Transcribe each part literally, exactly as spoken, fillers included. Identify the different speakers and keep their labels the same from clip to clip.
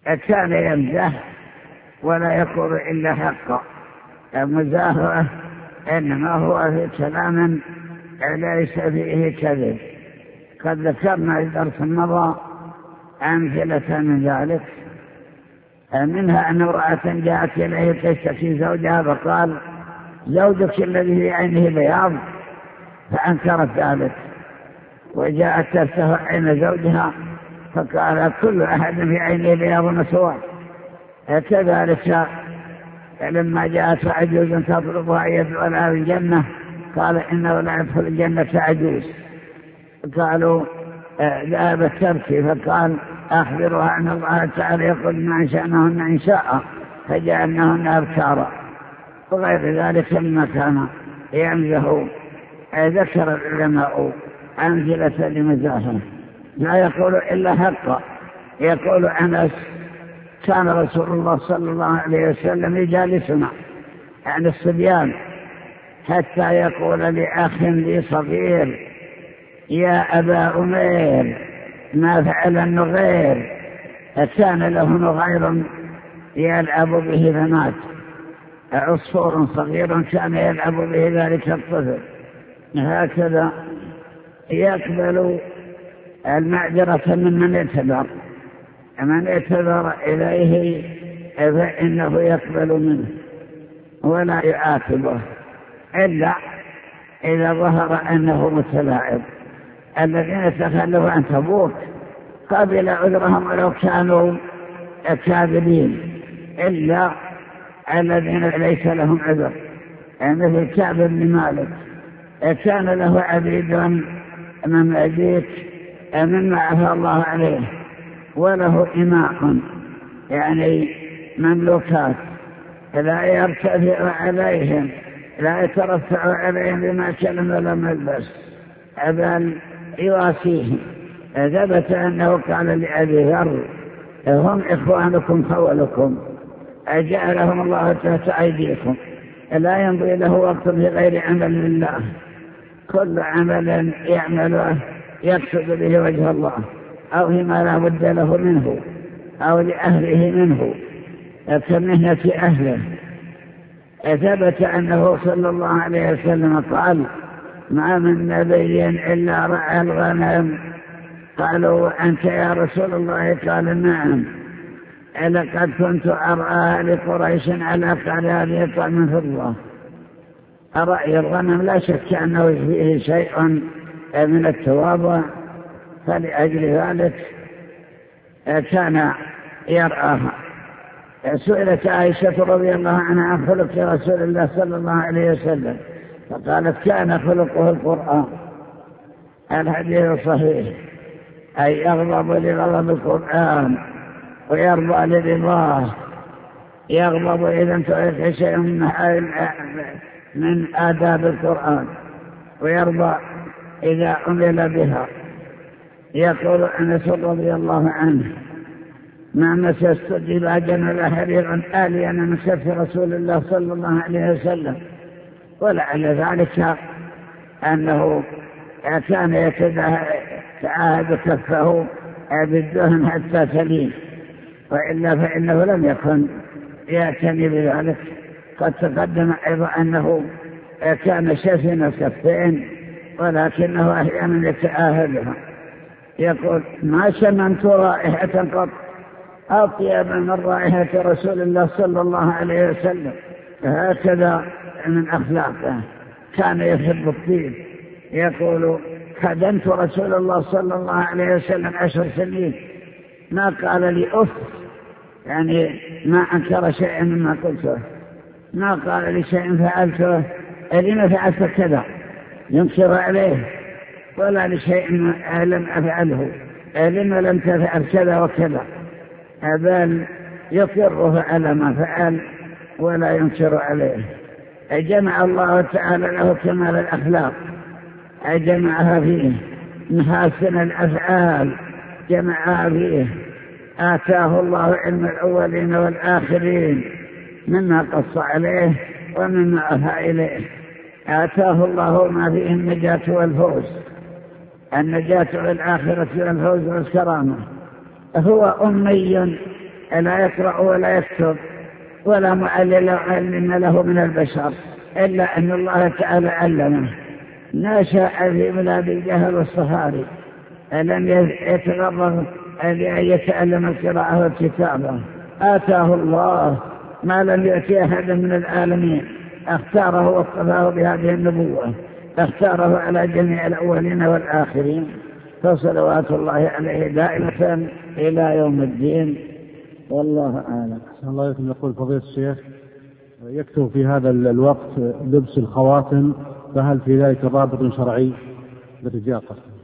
Speaker 1: كان يمزح ولا يقول إلا حقا. المزاحة إنما هو في كلام ليس فيه كذب. قد ذكرنا الدرس المضى أمثلة من ذلك، منها أن امرأة جاءت إليه تشتكي زوجها فقال زوجك الذي في عينه بياض، فأنكرت ذلك، وجاءت تفتح عين زوجها فقال كل أحد في عينه بياض مسوى. كذلك لما جاءت عجوز تطلبها أن يدخلها في الجنة قال إنه لا يدخل الجنة عجوز. قالوا ذهبت تبكي فقال أخبرها أن الله تعالى يقول ما أنشأنهن إن شاء فجعلناهن أبكارا وغير ذلك مما كان يمزح. ذكر العلماء أمثلة لمزاحه، لا يقول إلا حقا. يقول أنس كان رسول الله صلى الله عليه وسلم يجالسنا عن الصبيان حتى يقول لأخ لي صغير يا أبا أمير ما فعل النغير، كان له نغير يلعب به فمات، عصفور صغير كان يلعب به ذلك الطفل. هكذا يقبل المعذرة من من اعتذر، من اعتذر إليه فإنه يقبل منه ولا يعاتبه إلا إذا ظهر أنه متلاعب. الذين تخلوا عن تبوك قبل عذرهم ولو كانوا كاذبين، إلا الذين ليس لهم عذر مثل كعب بن مالك كان له عبيد مماليك مما عفى الله عليه وله إماء يعني مملوكات لا يرتفع عليهم لا يترفع عليهم بما كلم ولا ملبس بل يواسيهم. ثبت أنه قال لأبي ذر هم إخوانكم خولكم أجعلهم الله تحت أيديكم لا يمضي له وقت في غير عمل لله، كل عمل يعمله يقصد به وجه الله أو فيما لا بد له منه أو لأهله منه كمهنة أهله. ثبت أنه صلى الله عليه وسلم قال ما من نبي إلا رعى الغنم. قالوا أنت يا رسول الله؟ قال نعم، لقد كنت أرعى لقريش على قراريط من فضة. رعي الغنم لا شك أنه فيه شيء من التواضع، فلأجل ذلك كان يرعاها. سئلت عائشة رضي الله عنها عن خلق رسول الله صلى الله عليه وسلم فقالت كان خلقه القرآن. الحديث صحيح، أي يغضب لغضب القرآن ويرضى لرضاه. يغضب إذا انتهك شيء من آداب القرآن ويرضى إذا عمل بها. يقول أنس رضي الله عنه ما مسست دباجا ولا حريرا آليا من كف رسول الله صلى الله عليه وسلم، ولعل ذلك أنه كان يتعاهد كفه بالدهن حتى تلين، وإلا فإنه لم يكن يعتني بذلك. قد تقدم أيضا أنه كان شفن الكفين ولكنه أحيانا يتعاهدها. يقول ما شممت رائحة قط أطيب من رائحة رسول الله صلى الله عليه وسلم. هكذا من أخلاقه كان يحب الطيب. يقول خدمت رسول الله صلى الله عليه وسلم عشر سنين ما قال لي أف، يعني ما أنكر شيئا مما قلته، ما قال لي شيء فعلته لما فعلت كذا ينكر عليه، ولا لشيء لم أفعله لما لم تفعل كذا وكذا، بل يقره على ما فعل ولا ينكر عليه. جمع الله تعالى له كمال الأخلاق، جمعها فيه محاسن الأفعال، جمعها فيه آتاه الله علم الأولين والآخرين مما قص عليه ومما أفى إليه. آتاه الله ما فيه النجاة والفوز، النجاة والآخرة والفوز والكرامة. هو أمي لا يقرأ ولا يكتب ولا معلم له من البشر، إلا أن الله تعالى علمه. نشأ في بلاد الجهل والصهاري، لم يتغرر أن يتعلم القراءة والكتابة. آتاه الله ما لم يأتي أحد من العالمين، اختاره واصطفاه بهذه النبوة، اختاره على جميع الأولين والآخرين، فصلوات الله عليه دائمة إلى يوم الدين، والله أعلم.
Speaker 2: أحسن الله إليكم. يقول فضيلة الشيخ: يكتب في هذا الوقت لبس الخواتم، فهل في ذلك ضابط شرعي للرجال؟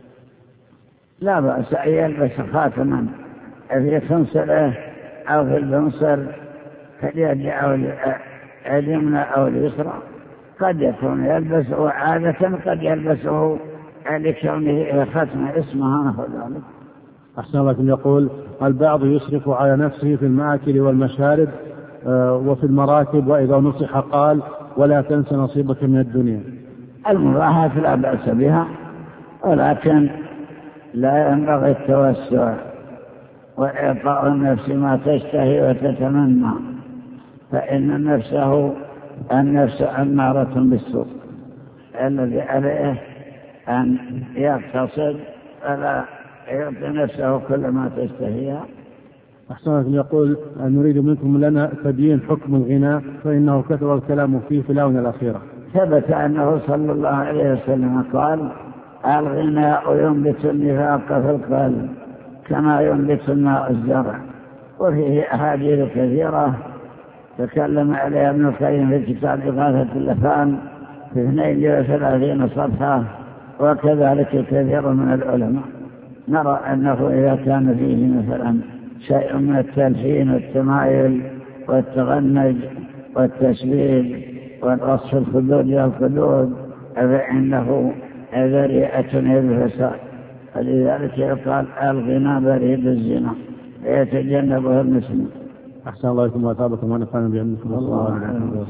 Speaker 1: لا بأس أن يلبس خاتما في خنصره أو في البنصر كاليد أو اليمنى أو اليسرى، قد يكون يلبسه عادة، قد يلبسه لكونه ختم اسمها نحو ذلك.
Speaker 2: أحسن الله إليكم. يقول: البعض يسرف على نفسه في المآكل والمشارب وفي المراكب، وإذا نصح قال: ولا تنس نصيبك من الدنيا.
Speaker 1: المباحات لا بأس بها، ولكن لا ينبغي التوسع وإعطاء النفس ما تشتهي وتتمنى، فإن نفسه النفس أمارة بالسوء، الذي عليه أن يقتصد ولا يعطي نفسه كل ما تشتهيها.
Speaker 2: أحسن. يقول: نريد منكم لنا تبيين حكم الغناء، فإنه كثر الكلام فيه في الآونة الأخيرة.
Speaker 1: ثبت أنه صلى الله عليه وسلم قال: الغناء ينبت النفاق في القلب كما ينبت الماء الزرع. وفيه أحاديث كثيرة تكلم عليها ابن القيم في كتاب إغاثة اللفان في اثنين وثلاثين صفحة، وكذلك كثير من العلماء. نرى أنه إذا كان فيه مثلا شيء من التلحين والتمايل والتغنج والتشبيب والوصف الخدود والخدود، فإنه ذريئة إلى الفساد، فلذلك يقال: الغنى بريد الزنا، يتجنبه المسلم.
Speaker 2: أحسن الله إليكم وأثابكم ونفعنا بعلمكم. الله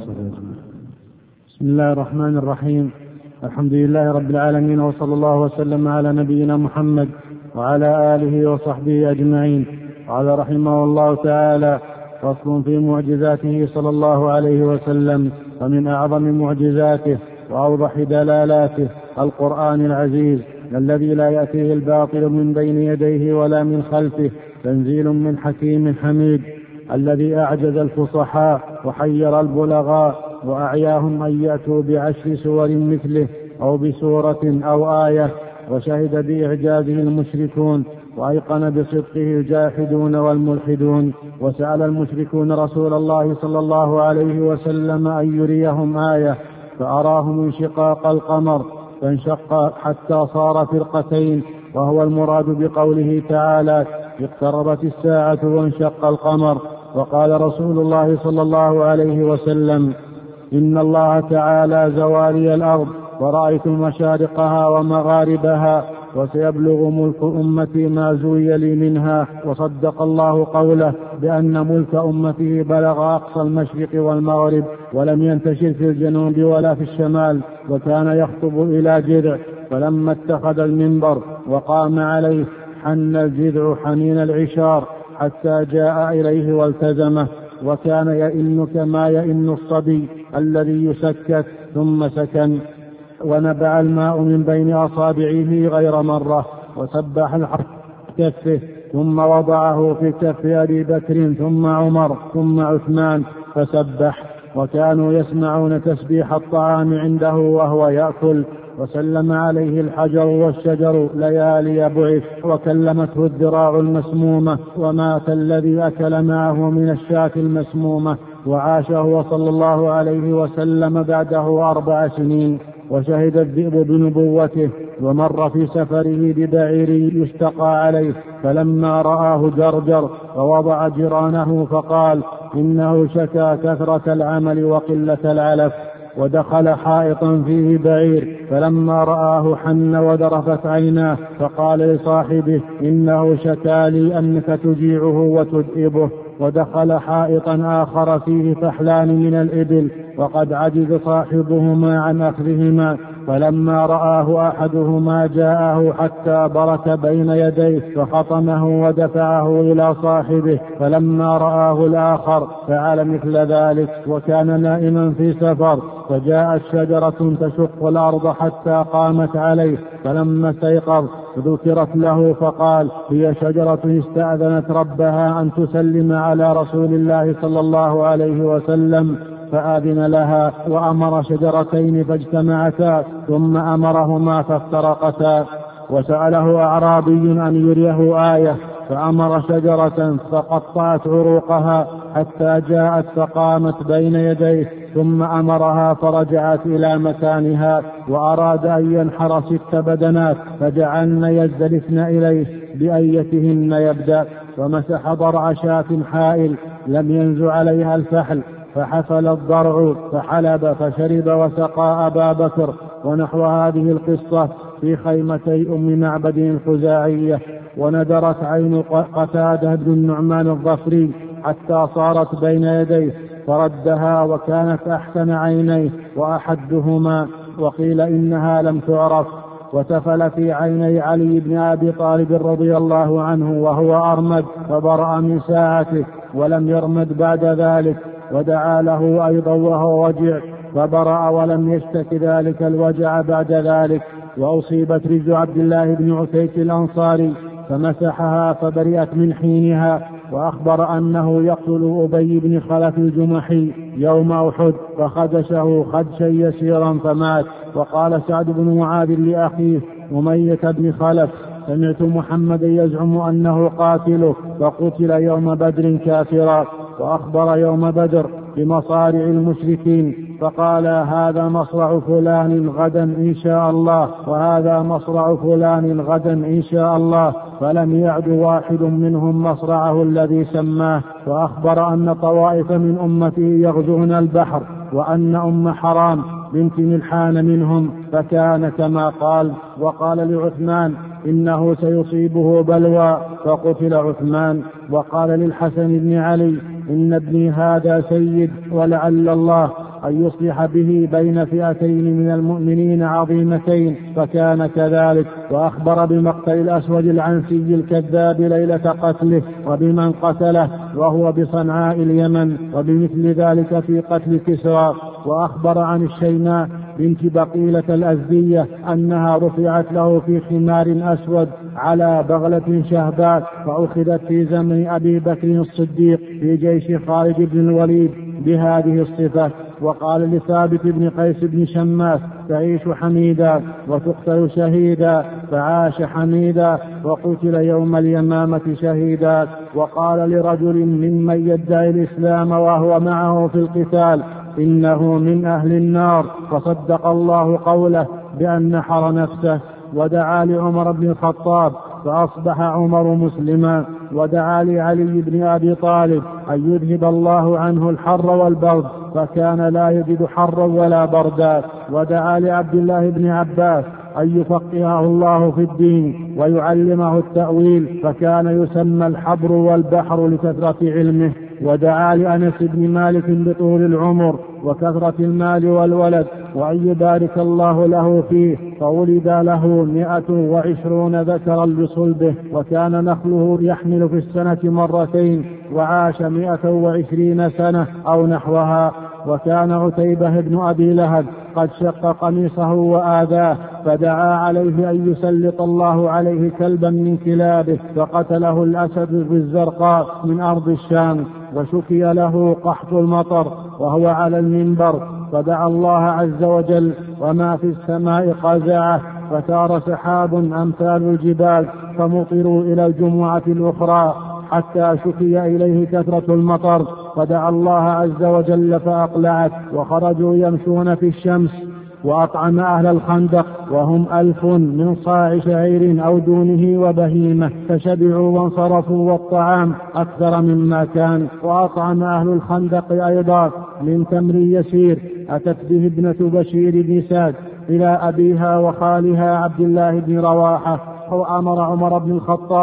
Speaker 2: بسم الله الرحمن الرحيم. الحمد لله رب العالمين، وصلى الله وسلم على نبينا محمد وعلى آله وصحبه أجمعين. قال رحمه الله تعالى: فصل في معجزاته صلى الله عليه وسلم. ومن أعظم معجزاته وأوضح دلالاته القرآن العزيز، الذي لا يأتيه الباطل من بين يديه ولا من خلفه، تنزيل من حكيم حميد، الذي أعجز الفصحاء وحير البلغاء وأعياهم أن يأتوا بعشر سور مثله أو بسورة أو آية، وشهد بإعجازه المشركون، وأيقن بصدقه الجاحدون والملحدون. وسأل المشركون رسول الله صلى الله عليه وسلم أن يريهم آية، فأراهم انشقاق القمر فانشق حتى صار فرقتين، وهو المراد بقوله تعالى: اقتربت الساعة وانشق القمر. وقال رسول الله صلى الله عليه وسلم: إن الله تعالى زوالي الأرض ورأيت مشارقها ومغاربها، وسيبلغ ملك أمتي ما زوي لي منها. وصدق الله قوله بأن ملك أمته بلغ أقصى المشرق والمغرب، ولم ينتشر في الجنوب ولا في الشمال، وكان يخطب إلى جذع، فلما اتخذ المنبر وقام عليه حن الجذع حنين العشار حتى جاء إليه والتزمه، وكان يئن كما يئن الصبي الذي يسكت، ثم سكن، ونبع الماء من بين أصابعه غير مرة، وسبح الحق كفه، ثم وضعه في كف أبي بكر ثم عمر ثم عثمان فسبح، وكانوا يسمعون تسبيح الطعام عنده وهو يأكل. وسلم عليه الحجر والشجر ليالي بعث، وكلمته الذراع المسمومة، ومات الذي أكل معه من الشاة المسمومة، وعاش هو صلى الله عليه وسلم بعده أربع سنين. وشهد الذئب بنبوته، ومر في سفره ببعير يستقى عليه، فلما رآه جرجر ووضع جيرانه فقال: إنه شكا كثرة العمل وقلة العلف. ودخل حائطا فيه بعير، فلما رآه حن وذرفت عيناه، فقال لصاحبه: إنه شكا لي أنك تجيعه وتدئبه. ودخل حائطا آخر فيه فحلان من الإبل وقد عجز صاحبهما عن أخذهما، فلما رآه أحدهما جاءه حتى برك بين يديه فخطمه ودفعه إلى صاحبه، فلما رآه الآخر فعل مثل ذلك وكان نائما في سفر، فجاءت شجرة تشق الأرض حتى قامت عليه، فلما استيقظ ذكرت له فقال: هي شجرة استأذنت ربها أن تسلم على رسول الله صلى الله عليه وسلم، فآذن لها وأمر شجرتين فاجتمعتا ثم أمرهما فافترقتا. وسأله أعرابي أن يريه آية فأمر شجرة فقطعت عروقها حتى جاءت فقامت بين يديه، ثم أمرها فرجعت إلى مكانها، وأراد أن ينحر ست بدنات فجعلن يزدلفن إليه بأيتهن يبدأ، ومسح ضرع شاة حائل لم ينز عليها الفحل، فحفل الضرع فحلب فشرب وسقى أبا بكر. ونحو هذه القصة في خيمتي أم معبد الخزاعية. وندرت عين قتادة بن النعمان الظفري حتى صارت بين يديه فردها، وكانت أحسن عينيه وأحدهما، وقيل إنها لم تعرف. وتفل في عيني علي بن أبي طالب رضي الله عنه وهو أرمد فبرأ من ساعته ولم يرمد بعد ذلك، ودعا له أيضا وهو وجع فبرأ ولم يشتك ذلك الوجع بعد ذلك. وأصيبت رجل عبد الله بن عتيك الأنصاري فمسحها فبرئت من حينها، وأخبر أنه يقتل أبي بن خلف الجمحي يوم أحد فخدشه خدشا يسيرا فمات. وقال سعد بن معاذ لأخيه أمية بن خلف: سمعت محمدا يزعم أنه قاتله فقتل يوم بدر كافرا. وأخبر يوم بدر بمصارع المشركين فقال: هذا مصرع فلان غدا إن شاء الله، وهذا مصرع فلان غدا إن شاء الله، فلم يعد واحد منهم مصرعه الذي سماه. وأخبر أن طوائف من أمته يغزون البحر، وأن أم حرام بنت ملحان منهم، فكان كما قال. وقال لعثمان: إنه سيصيبه بلوى، فقتل عثمان. وقال للحسن بن علي: إن ابني هذا سيد، ولعل الله أن يصلح به بين فئتين من المؤمنين عظيمتين، فكان كذلك. وأخبر بمقتل الأسود العنسي الكذاب ليلة قتله وبمن قتله وهو بصنعاء اليمن، وبمثل ذلك في قتل كسرى. وأخبر عن الشيماء بنت بقيلة الأزدية أنها رفعت له في حمار أسود على بغلة شهباء، فأخذت في زمن أبي بكر الصديق في جيش خالد بن الوليد بهذه الصفة. وقال لثابت بن قيس بن شماس: تعيش حميدا وتقتل شهيدا، فعاش حميدا وقتل يوم اليمامة شهيدا. وقال لرجل ممن يدعي الإسلام وهو معه في القتال: إنه من أهل النار، فصدق الله قوله بأن نحر نفسه. ودعا لعمر بن الخطاب فأصبح عمر مسلما. ودعا لعلي بن أبي طالب أن يذهب الله عنه الحر والبرد، فكان لا يجد حرا ولا بردا. ودعا لعبد الله بن عباس أن يفقهه الله في الدين ويعلمه التأويل، فكان يسمى الحبر والبحر لكثرة علمه. ودعا لأنس بن مالك بطول العمر وكثرة المال والولد، وأن يبارك الله له فيه، فولد له مئة وعشرون ذكرا بصلبه، وكان نخله يحمل في السنة مرتين، وعاش مئة وعشرين سنة أو نحوها. وكان عتيبة بن أبي لهب قد شق قميصه وآذاه، فدعا عليه أن يسلط الله عليه كلبا من كلابه، فقتله الأسد بالزرقاء من أرض الشام. وشكي له قحط المطر وهو على المنبر، فدعا الله عز وجل، وما في السماء قزعه، فتار سحاب أمثال الجبال فمطروا إلى الجمعة الأخرى، حتى شكي إليه كثرة المطر، فدعا الله عز وجل فأقلعت، وخرجوا يمشون في الشمس. وأطعم أهل الخندق وهم ألف من صاع شعير أو دونه وبهيمة، فشبعوا وانصرفوا، والطعام أكثر مما كان. وأطعم أهل الخندق أيضا من تمر يسير أتت به ابنة بشير بن سعد إلى أبيها وخالها عبد الله بن رواحة. وأمر عمر بن الخطاب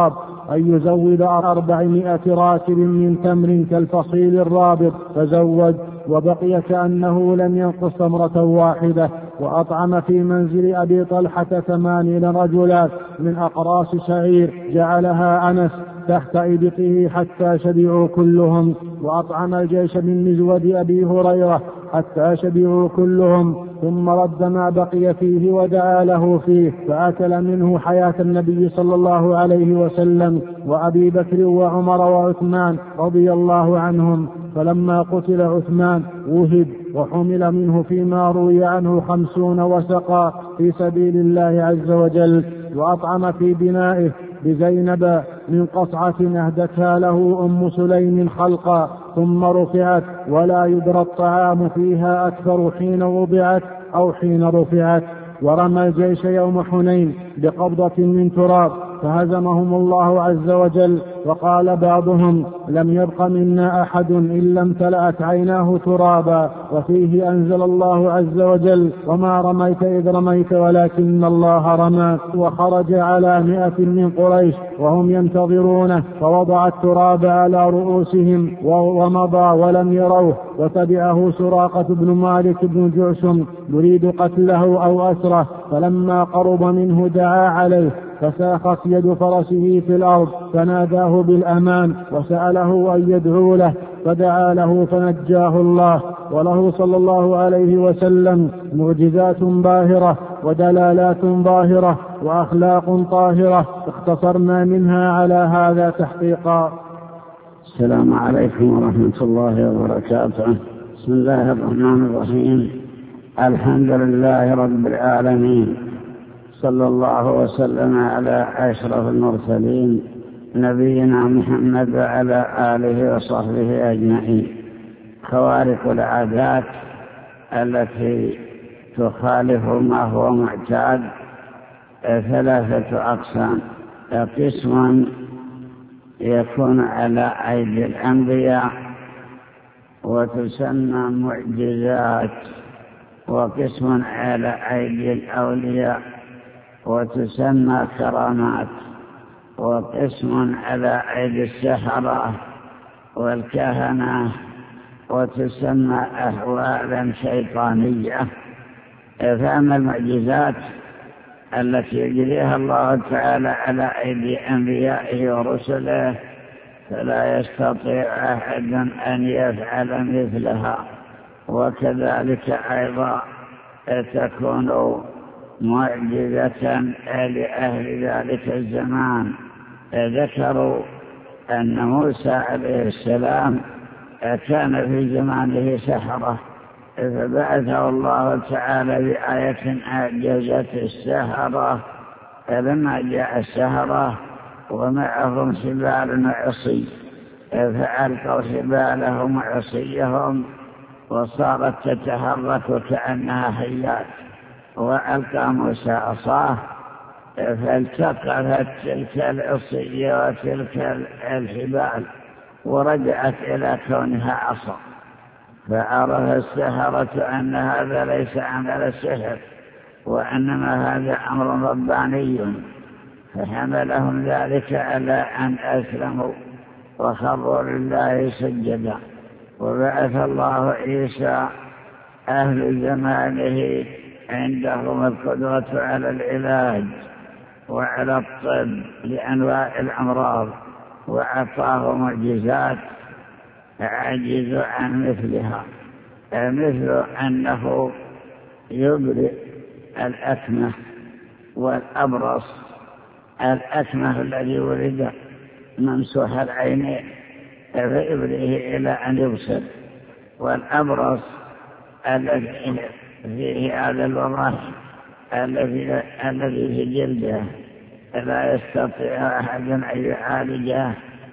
Speaker 2: أن يزود أربعمائة راتب من تمر كالفصيل الرابط، فزود وبقي كأنه لم ينقص تمرة واحدة. وأطعم في منزل أبي طلحة ثمانين رجلا من أقراص شعير جعلها أنس تحت إبطه حتى شبعوا كلهم. وأطعم الجيش من مزود أبي هريرة حتى شبعوا كلهم، ثم رد ما بقي فيه ودعا له فيه، فأكل منه حياة النبي صلى الله عليه وسلم وأبي بكر وعمر وعثمان رضي الله عنهم. فلما قتل عثمان وهب وحمل منه فيما روي عنه خمسون وسقا في سبيل الله عز وجل. وأطعم في بنائه بزينب من قصعة أهدتها له أم سليم خلقا ثم رفعت، ولا يدرى الطعام فيها أكثر حين وضعت أو حين رفعت. ورمى الجيش يوم حنين بقبضة من تراب فهزمهم الله عز وجل. وقال بعضهم لم يبق منا أحد إلا امتلأت عيناه ترابا. وفيه أنزل الله عز وجل وما رميت إذ رميت ولكن الله رمى. وخرج على مئة من قريش وهم ينتظرونه فوضع التراب على رؤوسهم ومضى ولم يروه. وتبعه سراقة بن مالك بن جعشم يريد قتله أو أسره، فلما قرب منه دعا عليه فساخت يد فرسه في الأرض فناداه بالأمان وسأله أن يدعو له فدعا له فنجاه الله. وله صلى الله عليه وسلم معجزات باهرة ودلالات ظاهرة وأخلاق طاهرة اختصرنا منها على هذا تحقيقا.
Speaker 1: السلام عليكم ورحمة الله وبركاته. بسم الله الرحمن الرحيم. الحمد لله رب العالمين، صلى الله وسلم على أشرف المرسلين نبينا محمد وعلى آله وصحبه أجمعين. خوارق العادات التي تخالف ما هو معتاد ثلاثة أقسام. قسم يكون على أيدي الأنبياء وتسمى معجزات، وقسم على أيدي الأولياء وتسمى كرامات، وقسم على أيدي السحرة والكهنة وتسمى أحوالا شيطانية. فأما المعجزات التي يجريها الله تعالى على أيدي أنبيائه ورسله فلا يستطيع أحد أن يفعل مثلها. وكذلك أيضا تكون معجزة لأهل ذلك الزمان. ذكروا أن موسى عليه السلام كان في زمانه سحرة، فبعثه الله تعالى بآية أعجزت السحرة. فلما جاء السحرة ومعهم سبال وعصي فألقوا سبالهم وعصيهم وصارت تتحرك كأنها حيات. وألقى موسى عصاه فالتقطت تلك العصي وتلك الحبال ورجعت إلى كونها عصا. فعرف السحرة أن هذا ليس عمل السحر وإنما هذا أمر رباني، فحملهم ذلك على أن أسلموا وخروا لله سجدا. وبعث الله عيسى أهل زمانه عندهم القدرة على العلاج وعلى الطب لأنواع الأمراض، وأعطاه معجزات عجز عن مثلها، مثل أنه يبرئ الأكمه والأبرص. الأكمه الذي ولد ممسوح العينين فيبرئه إلى أن يبصر، والأبرص الذي فيه هذا الوضع الذي في جلده لا يستطيع أحد أن يعالجه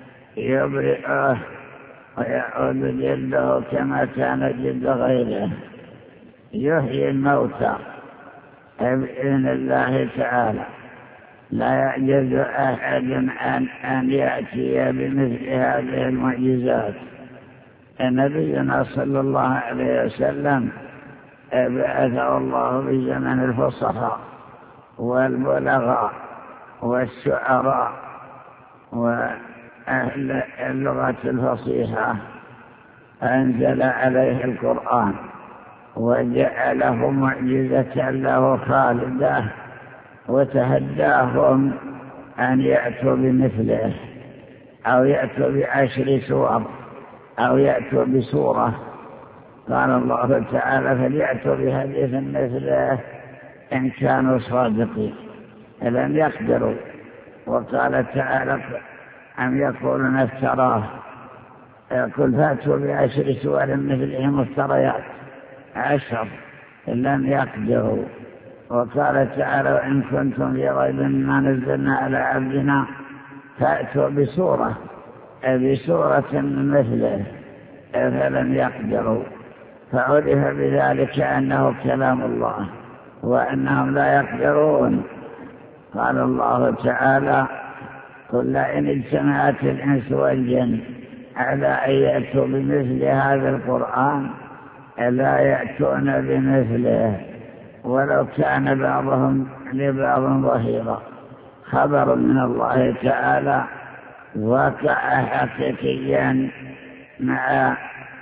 Speaker 1: يبرئه ويعود جلده كما كان جلد غيره. يحيي الموتى بإذن الله تعالى. لا يعجز أحد عن أن يأتي بمثل هذه المعجزات. نبينا صلى الله عليه وسلم بعثه الله بزمن الفصحاء والبلغاء والشعراء وأهل اللغة الفصيحة أنزل عليه القرآن وجعله معجزة له خالدة وتهداهم أن يأتوا بمثله أو يأتوا بعشر سور أو يأتوا بسورة. قال الله تعالى فليأتوا بحديث مثله إن كانوا صادقين لم يقدروا. وقال تعالى أم يقولون افتراه قل فأتوا بعشر سور مثله مفتريات عشر لم يقدروا. وقال تعالى إن كنتم في ريب مما نزلنا على عبدنا فأتوا بسورة بسورة مثله فلم يقدروا. فعرف بذلك أنه كلام الله وأنهم لا يقدرون. قال الله تعالى قل لئن اجتمعت الإنس والجن على أن يأتوا بمثل هذا القرآن لا يأتون بمثله ولو كان بعضهم لبعض ظهيرا. خبر من الله تعالى واقع حقيقيا مع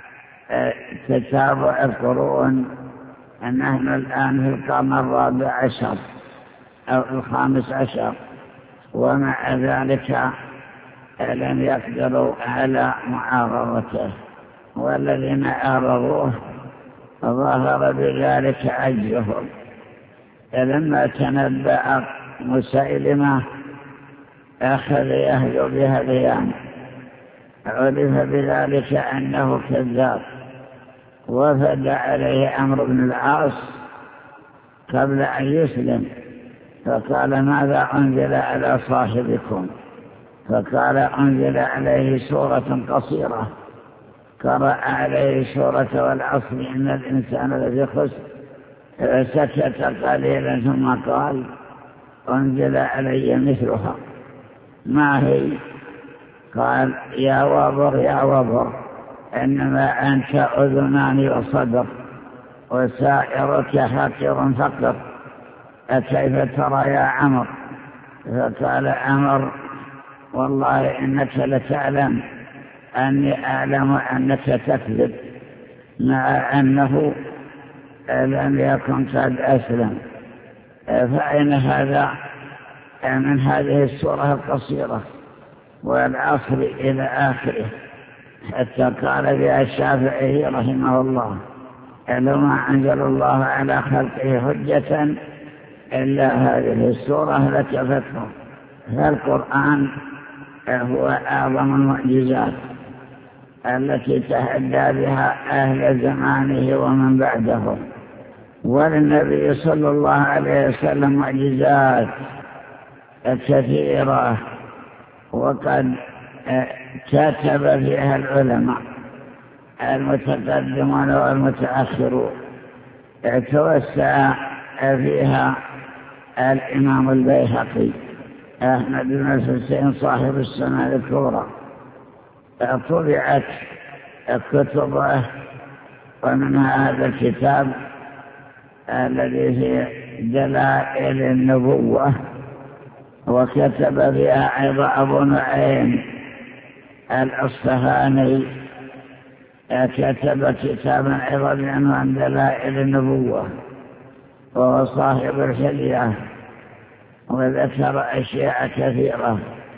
Speaker 1: تتابع القرون. نحن الآن في القرن الرابع عشر أو الخامس عشر ومع ذلك لم يقدروا على معارضته، والذين عارضوه ظهر بذلك عجزهم. لما تنبأ مسيلمة أخذ يهجو بهذيان عرف بذلك أنه كذاب. وفد عليه عمرو بن العاص قبل أن يسلم فقال ماذا أنزل على صاحبكم؟ فقال أنزل عليه سورة قصيرة قرأ عليه سورة والعصر إن الإنسان لفي خسر. فسكت قليلا ثم قال أنزل علي مثلها ما هي؟ قال يا وبر يا وبر إنما أنت أذنان وصدر وسائرك حقر فقر أكيف ترى يا عمر؟ فقال عمر والله إنك لتعلم أني أعلم أنك تكذب مع أنه لم يكن قد أسلم. فأين هذا من هذه السورة القصيرة والعصر إلى آخره؟ حتى قال بها الشافعي رحمه الله لو ما أنزل الله على خلقه حجة إلا هذه السورة لكفتهم. فالقرآن هو أعظم المعجزات التي تحدى بها أهل زمانه ومن بعدهم. وللنبي صلى الله عليه وسلم معجزات كثيرة وقد كتب فيها العلماء المتقدمون والمتأخرون. توسع فيها الإمام البيهقي أحمد بن الحسين صاحب السنة الكبرى. طبعت كتبه ومنها هذا الكتاب الذي في دلائل النبوة. وكتب فيها أيضا أبو نعيم الأصفهاني كتب كتابا أيضا عن دلائل النبوة وهو صاحب الحلية وذكر أشياء كثيرة.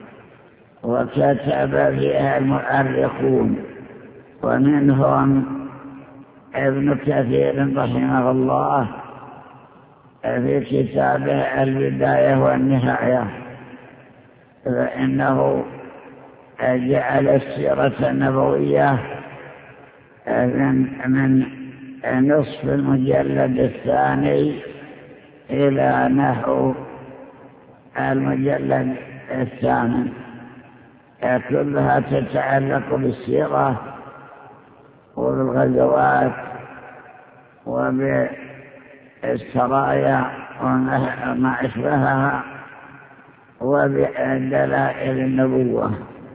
Speaker 1: وكتب فيها المؤرخون ومنهم ابن كثير رحمه الله في كتابه البداية والنهاية، فإنه جعل السيرة النبوية من نصف المجلد الثاني إلى نحو المجلد الثامن، كلها تتعلق بالسيرة وبالغزوات وبالسرايا وما أشبهها وبدلائل النبوة،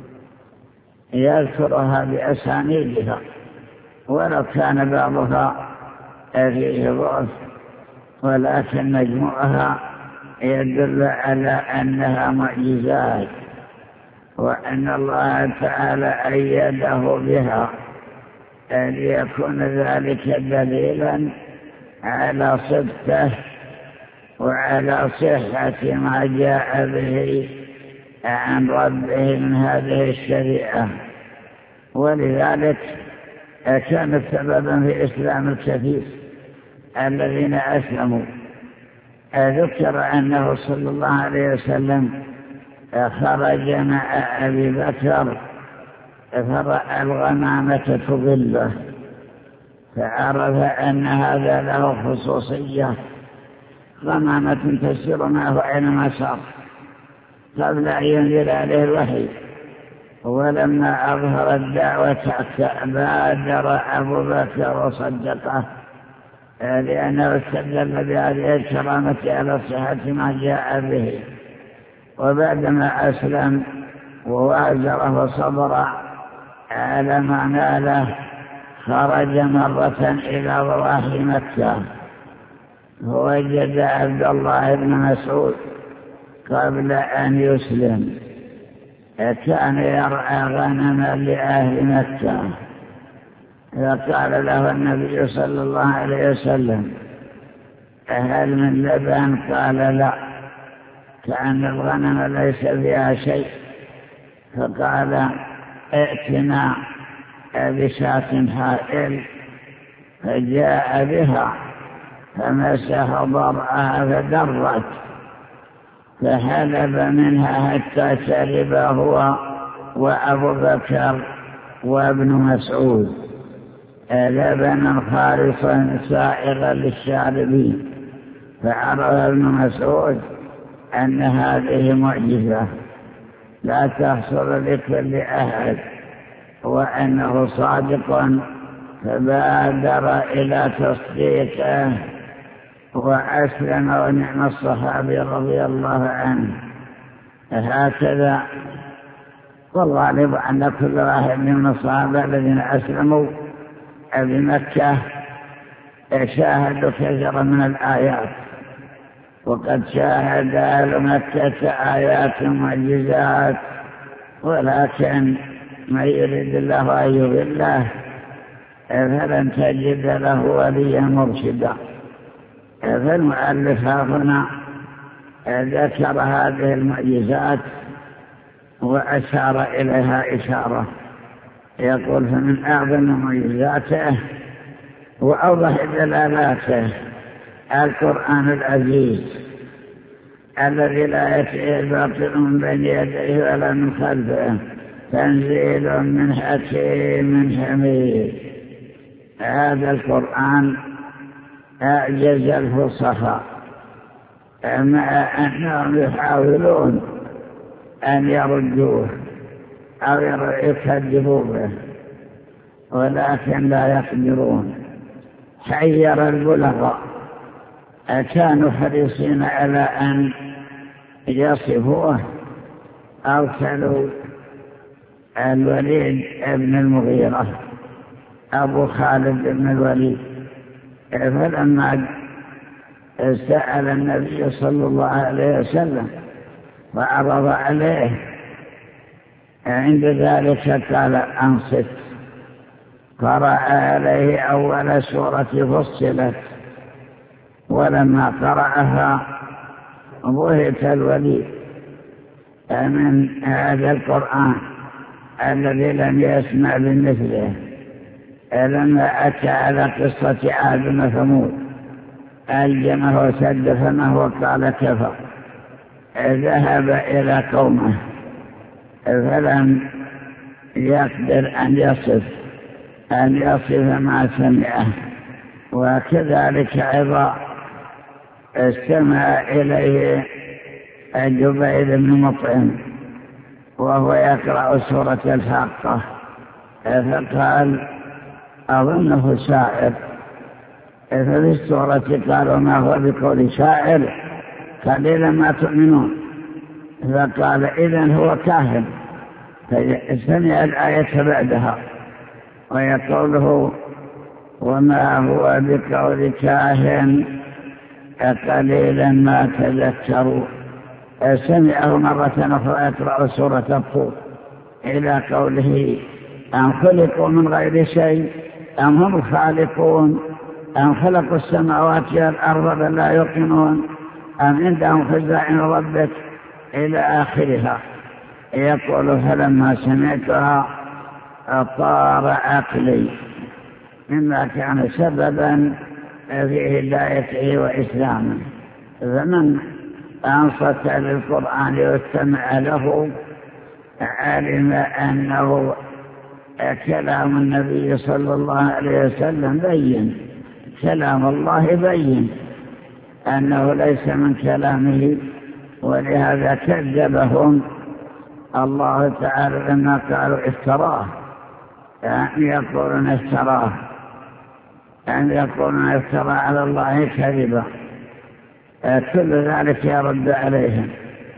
Speaker 1: يذكرها بأسانيدها ولو كان بعضها فيه ضعف، ولكن مجموعها يدل على أنها معجزات وأن الله تعالى أيده بها ليكون ذلك دليلا على صدقه وعلى صحة ما جاء به عن ربه من هذه الشريعة. ولذلك كانت سببا في إسلام الكثير الذين أسلموا. ذكر أنه صلى الله عليه وسلم خرج مع أبي بكر فرأى الغمامة تظله فعرف أن هذا له خصوصية، غمامة تسير معه أينما سار قبل أن ينزل عليه الوحي. ولما أظهر الدعوة بادر أبو بكر وصدقه لأنه استدل بهذه الكرامة على صحة ما جاء به. وبعدما أسلم ووازر وصبر على ما ناله خرج مرة إلى ضواحي مكة ووجد عبد الله بن مسعود قبل أن يسلم كان يرعى غنما لأهل مكة، فقال له النبي صلى الله عليه وسلم هل من لبن؟ قال لا، كأن الغنم ليس فيها شيء. فقال ائتنا بشاة حائل، فجاء بها فمسح ضرعها فدرت فحلب منها حتى شرب هو وأبو بكر وابن مسعود لبنا خالصا سائغا للشاربين. فعرف ابن مسعود أن هذه معجزة لا تحصل لكل أحد وأنه صادق، فبادر إلى تصديقه وأسلم ونعم الصحابي رضي الله عنه. هكذا والغالب أن كل واحد من الصحابة الذين أسلموا بمكة شاهدوا كثيرا من الآيات، وقد شاهد أهل مكة آيات معجزات، ولكن من يريد الله أن يضله فلن تجد له وليا مرشدا. فالمؤلف هنا ذكر هذه المعجزات وأشار إليها إشارة، يقول فمن أعظم معجزاته وأوضح دلالاته القرآن العزيز الذي لا يأتيه الباطل من بين يديه ولا من خلفه تنزيل من حكيم حميد. هذا القرآن أعجز الفصحاء مع أنهم يحاولون أن يردوه أو يكذبوا به ولكن لا يقدرون. حير البلغاء كانوا حريصين على أن يصفوه. أرسلوا الوليد بن المغيرة أبو خالد بن الوليد، فلما سأل النبي صلى الله عليه وسلم وعرض عليه عند ذلك قال أنصت، قرأ عليه أول سورة فصلت، ولما قرأها بهت الوليد من هذا القرآن الذي لم يسمع بمثله. لما أتى على قصة عاد وثمود ألجمه وسد فمه وقال كفر، ذهب إلى قومه فلم يقدر أن يصف أن يصف ما سمعه. وكذلك أيضا استمع إليه جبير بن مطعم وهو يقرأ سورة الحاقة فقال أظنه شاعر، ففي السورة قال وما هو بقول شاعر قليلا ما تؤمنون، فقال إذن هو كاهن، فسمع الآية بعدها ويقوله وما هو بقول كاهن قليلا ما تذكروا. سمعه مرة أخرى يقرأ سورة الطور إلى قوله أم خلقوا من غير شيء أم هم الخالقون أم خلقوا السماوات والأرض بل لا يوقنون أم عندهم خزائن ربك إلى آخرها. يقول فلما سمعتها طار عقلي مما كان سببا في هدايته وإسلامه. فمن أنصت للقرآن واستمع له علم أنه كلام النبي صلى الله عليه وسلم بين، كلام الله بين أنه ليس من كلامه، ولهذا كذبهم الله تعالى لما قالوا افتراه، أن يقولون افتراه أن يقولون افترى على الله كذبا. كل ذلك يرد عليهم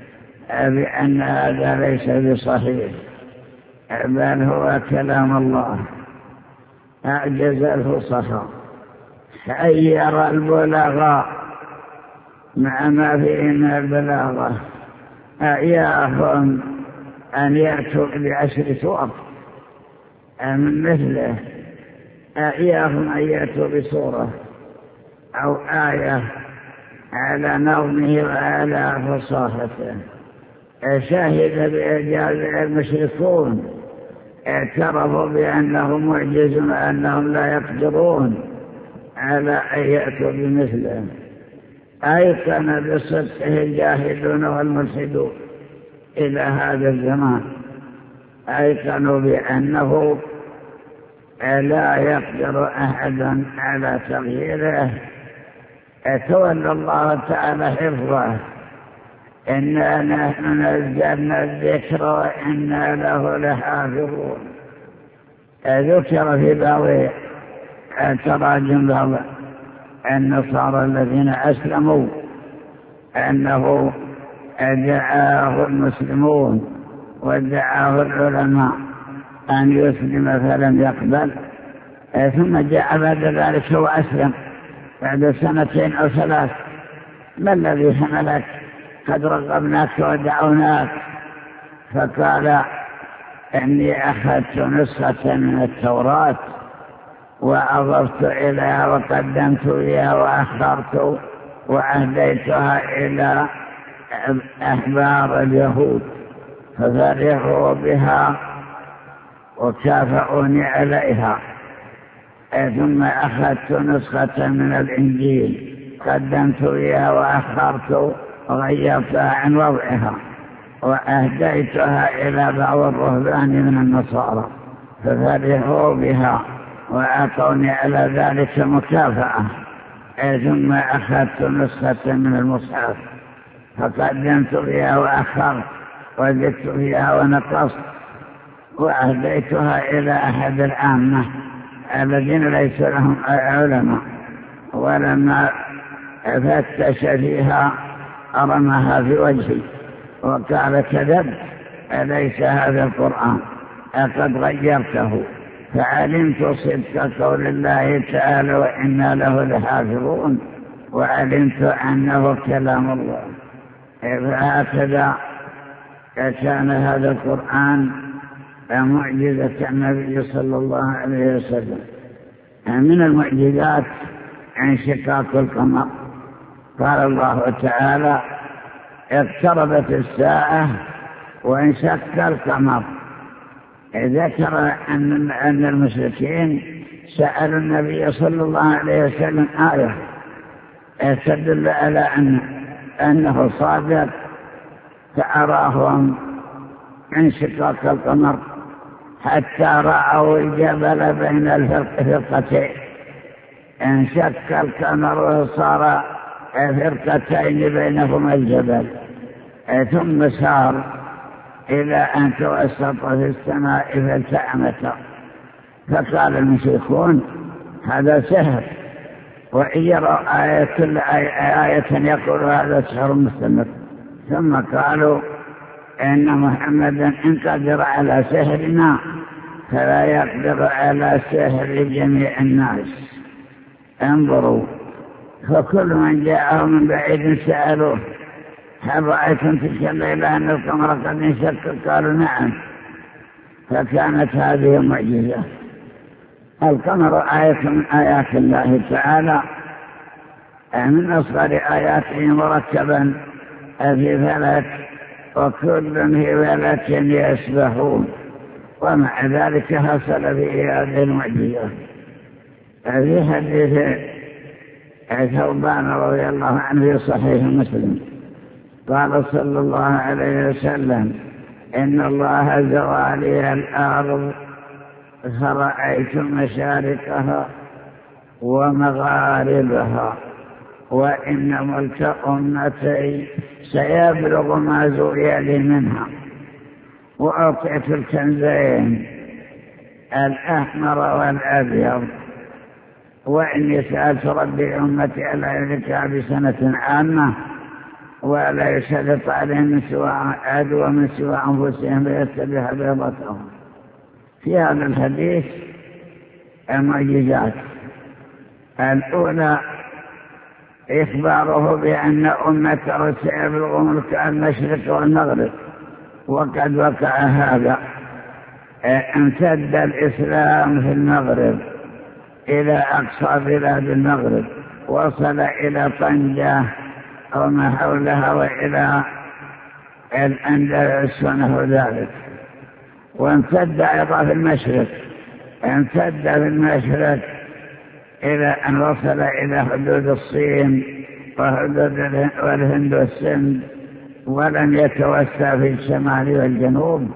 Speaker 1: بأن هذا ليس بصحيح، بل هو كلام الله. أعجز الفصحاء حير البلاغاء مع ما فيه من البلاغة، أياهم أن يأتوا بعشر سور من مثله، أياهم أن يأتوا بسورة أو آية على نظمه وعلى فصاحته. شهد بإعجاز المشركون، اعترفوا بأنهم معجزون وأنهم لا يقدرون على أن يأتوا بمثله. أيقن بصدقه الجاهلون والملحدون إلى هذا الزمان، أيقنوا بأنه لا يقدر أحد على تغييره. تولى الله تعالى حفظه، إنا نحن نزلنا الذكر وإنا له لحافظون. ذكر في بعض تراجم بعض النصارى الذين أسلموا أنه دعاه المسلمون ودعاه العلماء أن يسلم فلم يقبل، ثم جاء بعد ذلك وأسلم بعد سنتين أو ثلاث. ما الذي حملك؟ قد رغبناك ودعوناك. فقال إني أخذت نسخة من التوراة وأضفت إليها وقدمت إليها وأخرت وأهديتها إلى أحبار اليهود ففرحوا بها وكافئوني عليها. ثم أخذت نسخة من الإنجيل قدمت إليها وأخرت وغيرتها عن وضعها وأهديتها إلى بعض الرهبان من النصارى ففرحوا بها وأعطوني على ذلك مكافأة. ثم أخذت نسخة من المصحف فقدمت فيها وأخرت وزدت فيها ونقصت وأهديتها إلى أحد العامة الذين ليس لهم علماء، ولما فتش فيها رماها في وجهي وقال كذب، أليس هذا القرآن؟ أقد غيرته. فعلمت صدق قول الله تعالى وإنا له لحافظون، وعلمت أنه كلام الله. فهكذا كان هذا القرآن معجزة النبي صلى الله عليه وسلم. من المعجزات انشقاق القمر. قال الله تعالى اقتربت الساعة وانشق القمر. ذكر أن أن المشركين سألوا النبي صلى الله عليه وسلم آية تدل على أن أنه صادق، فأراهم انشقاق القمر حتى رأوا الجبل بين الفرقتين. انشق القمر وصار فرقتين بينهما الجبل، ثم سار إلى أن توسط في السماء فالتأمت. فقال المشركون هذا سحر، وإن يروا آية كل آية يقول هذا سحر مستمر. ثم قالوا إن محمدا إن قدر على سحرنا فلا يقدر على سحر جميع الناس. انظروا، فكل من جاءه من بعيد سألوه هل رأيتم تلك الليلة أن القمر قد انشق؟ قالوا نعم. فكانت هذه معجزة. القمر آية من آيات الله تعالى، من أصغر آياته مركبا في فلك وكل في فلك يسبحون، ومع ذلك حصل به هذه المعجزة. في حديث ثوبان رضي الله عنه في صحيح مسلم قال صلى الله عليه وسلم: إن الله زوى لي الأرض فرأيت مشارقها ومغاربها، وإن ملك أمتي سيبلغ ما زوي لي منها. وأعطيت الكنزين الأحمر والأبيض، وإني سألت ربي أمتي ألا يهلكها بسنة عامة ولا يسلط عليهم من سوى عدو من سوى أنفسهم ليتبع بيضتهم. في هذا الحديث المعجزات: الأولى إخباره بأن أمته سيبلغ ملك المشرق والمغرب، وقد وقع هذا. امتد الإسلام في المغرب إلى أقصى بلاد المغرب، وصل إلى طنجة وما حولها وإلى الأندلس ونحو ذلك. وامتد أيضا في المشرق، امتد في المشرق إلى أن وصل إلى حدود الصين وحدود والهند والسند، ولم يتوسع في الشمال والجنوب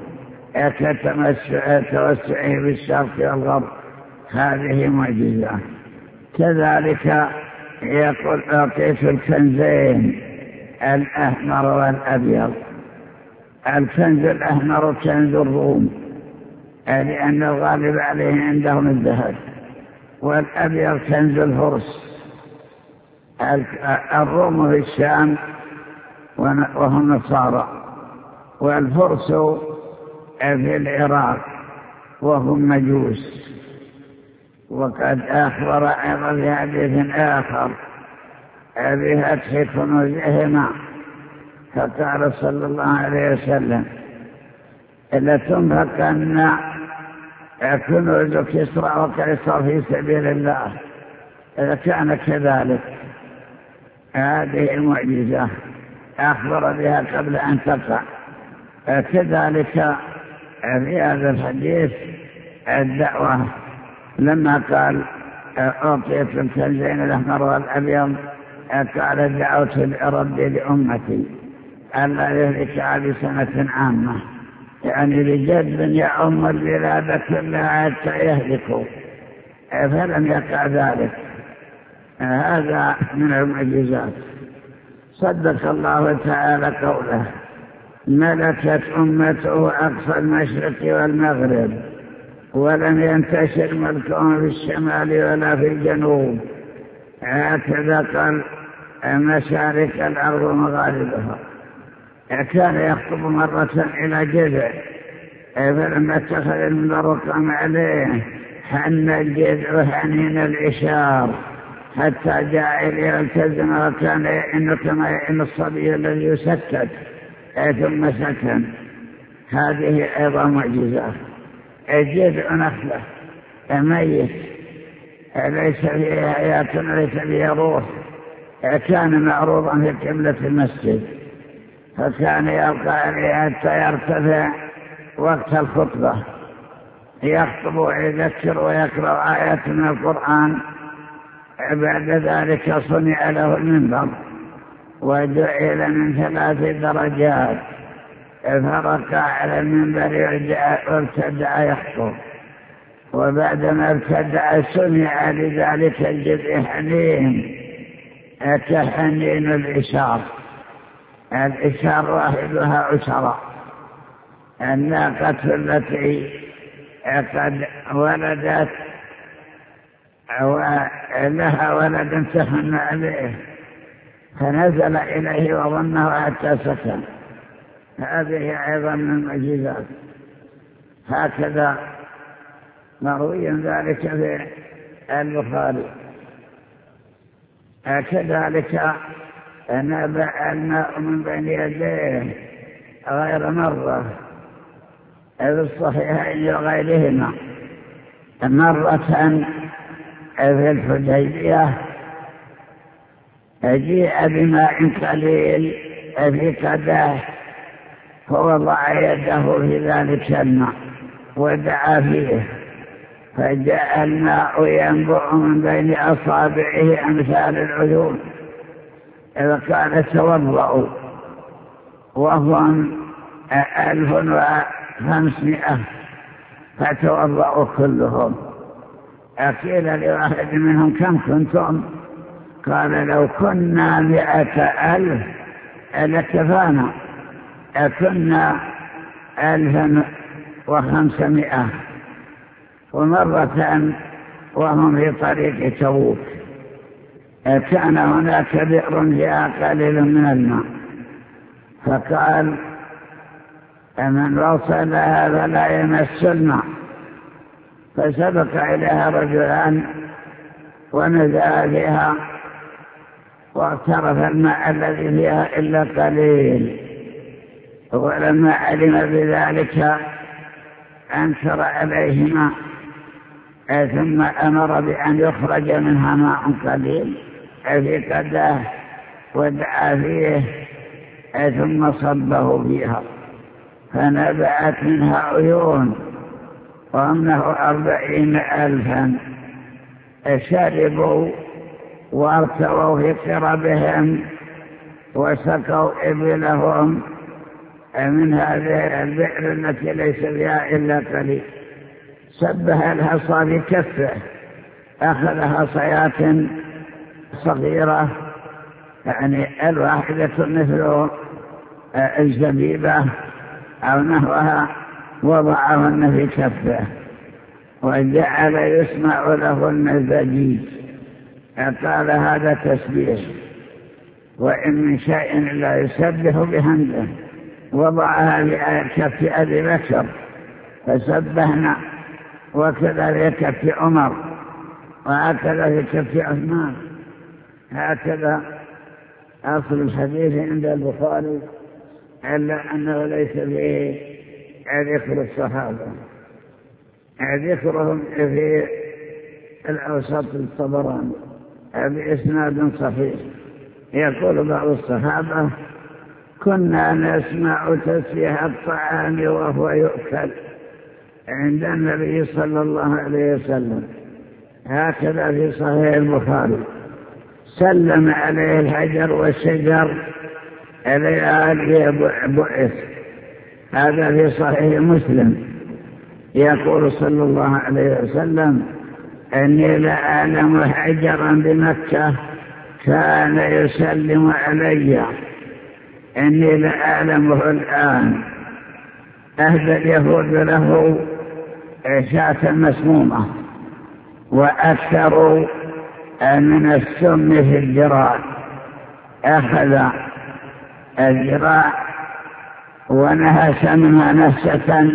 Speaker 1: كتوسعه في الشرق والغرب. هذه معجزة. كذلك يقول: أعطيت الكنزين الأحمر والأبيض. الكنز الأحمر كنز الروم، لأن الغالب عليه عندهم الذهب، والأبيض كنز الفرس. الروم في الشام وهم نصارى، والفرس في العراق وهم مجوس. وقد أخبر أيضا في حديث آخر بفتح كنوزهما، فقال صلى الله عليه وسلم: لتنفقن كنوز كسرى وقيصر في سبيل الله. إذا كان كذلك هذه المعجزة أخبر بها قبل أن تقع. كذلك في هذا الحديث الدعوة، لما قال: أعطيت الكنزين الأحمر والأبيض، قال: دعوت ربي لأمتي ألا يهلكها بسنة عامة، يعني بجد يعم البلاد كلها حتى يهلكوا، فلم يقع ذلك. هذا من المعجزات. صدق الله تعالى قوله: ملكت أمته أقصى المشرق والمغرب، ولم ينتشر ملكهم في الشمال ولا في الجنوب. هكذا قال: مشارق الأرض ومغاربها. كان يخطب مرة إلى جذع، فلما اتخذ المنبر قام عليه حن الجذع حنين العشار حتى جاء إليه التزم، وكان يئن كما يئن الصبي الذي يسكت ثم سكن. هذه أيضا معجزة. الجذع نخلة ميت ليس فيه حياة ليس فيه روح، كان معروضا في قبلة المسجد، فكان يبقى عليه حتى يرتفع وقت الخطبة، يخطب ويذكر ويقرأ آيات من القرآن. بعد ذلك صنع له المنبر وجعل من ثلاث درجات، فرقع على المنبر وارتدع يخطب. وبعدما ارتدع سمع لذلك الجذع حنين كحنين العشار. العشار واحدها عشرة، الناقة التي قد ولدت ولها ولد تحن عليه فنزل إليه وظنه حتى سكن. هذه أيضا من المعجزات. هكذا مروي ذلك في البخاري. كذلك نبع الماء من بين يديه غير مرة، في الصحيحين وغيرهما مرة في الحديبية جيء بماء قليل في قدح فوضع يده في ذلك الماء ودعا فيه فجاء الماء ينبع من بين أصابعه أمثال العيون إذا قال توضأوا وهم ألف وخمسمائة فتوضأوا كلهم. أقيل لواحد منهم كم كنتم؟ قال لو كنا مئة ألف لكفانا، كنا ألفا وخمسمائة. ومرة وهم في طريق تبوك كان هناك بئر فيها قليل من الماء فقال من وصل هذا لا يمس الماء، فسبق إليها رجلان ونزل بها واغترف الماء الذي فيها إلا قليل، ولما علم بذلك أنكر عليهما ثم أمر بأن يخرج منها ماء قليل في قدح ودعا فيه ثم صبه فيها فنبعت منها عيون وأنه أربعين ألفا شربوا وارتووا في قربهم وسقوا إبلهم من هذه البئر التي ليس فيها إلا قليل. سبها الحصى بكفه، أخذ حصيات صغيرة يعني الواحدة مثل الزبيبة أو نحوها وضعهن في كفه وجعل يسمع لهن الزجيج. قال هذا تسبيح، وإن من شيء لا يسبح بحمده. وضعها بكف أبي بكر فسبحنا، وكذا في كف عمر، وهكذا في كف عثمان. هكذا أصل الحديث عند البخاري، إلا أنه ليس فيه ذكر الصحابة، ذكرهم في الأوسط الطبراني بإسناد صحيح. يقول بعض الصحابة كنا نسمع تسبيح الطعام وهو يؤكل عند النبي صلى الله عليه وسلم. هكذا في صحيح البخاري سلم عليه الحجر والشجر إلى بعث. هذا في صحيح مسلم يقول صلى الله عليه وسلم إني لأعلم حجرا بمكة كان يسلم علي، إني لأعلمه الآن. أهدى اليهود له شاة مسمومة وأكثروا من السم في الذراع، أخذ الذراع ونهش منها نهشة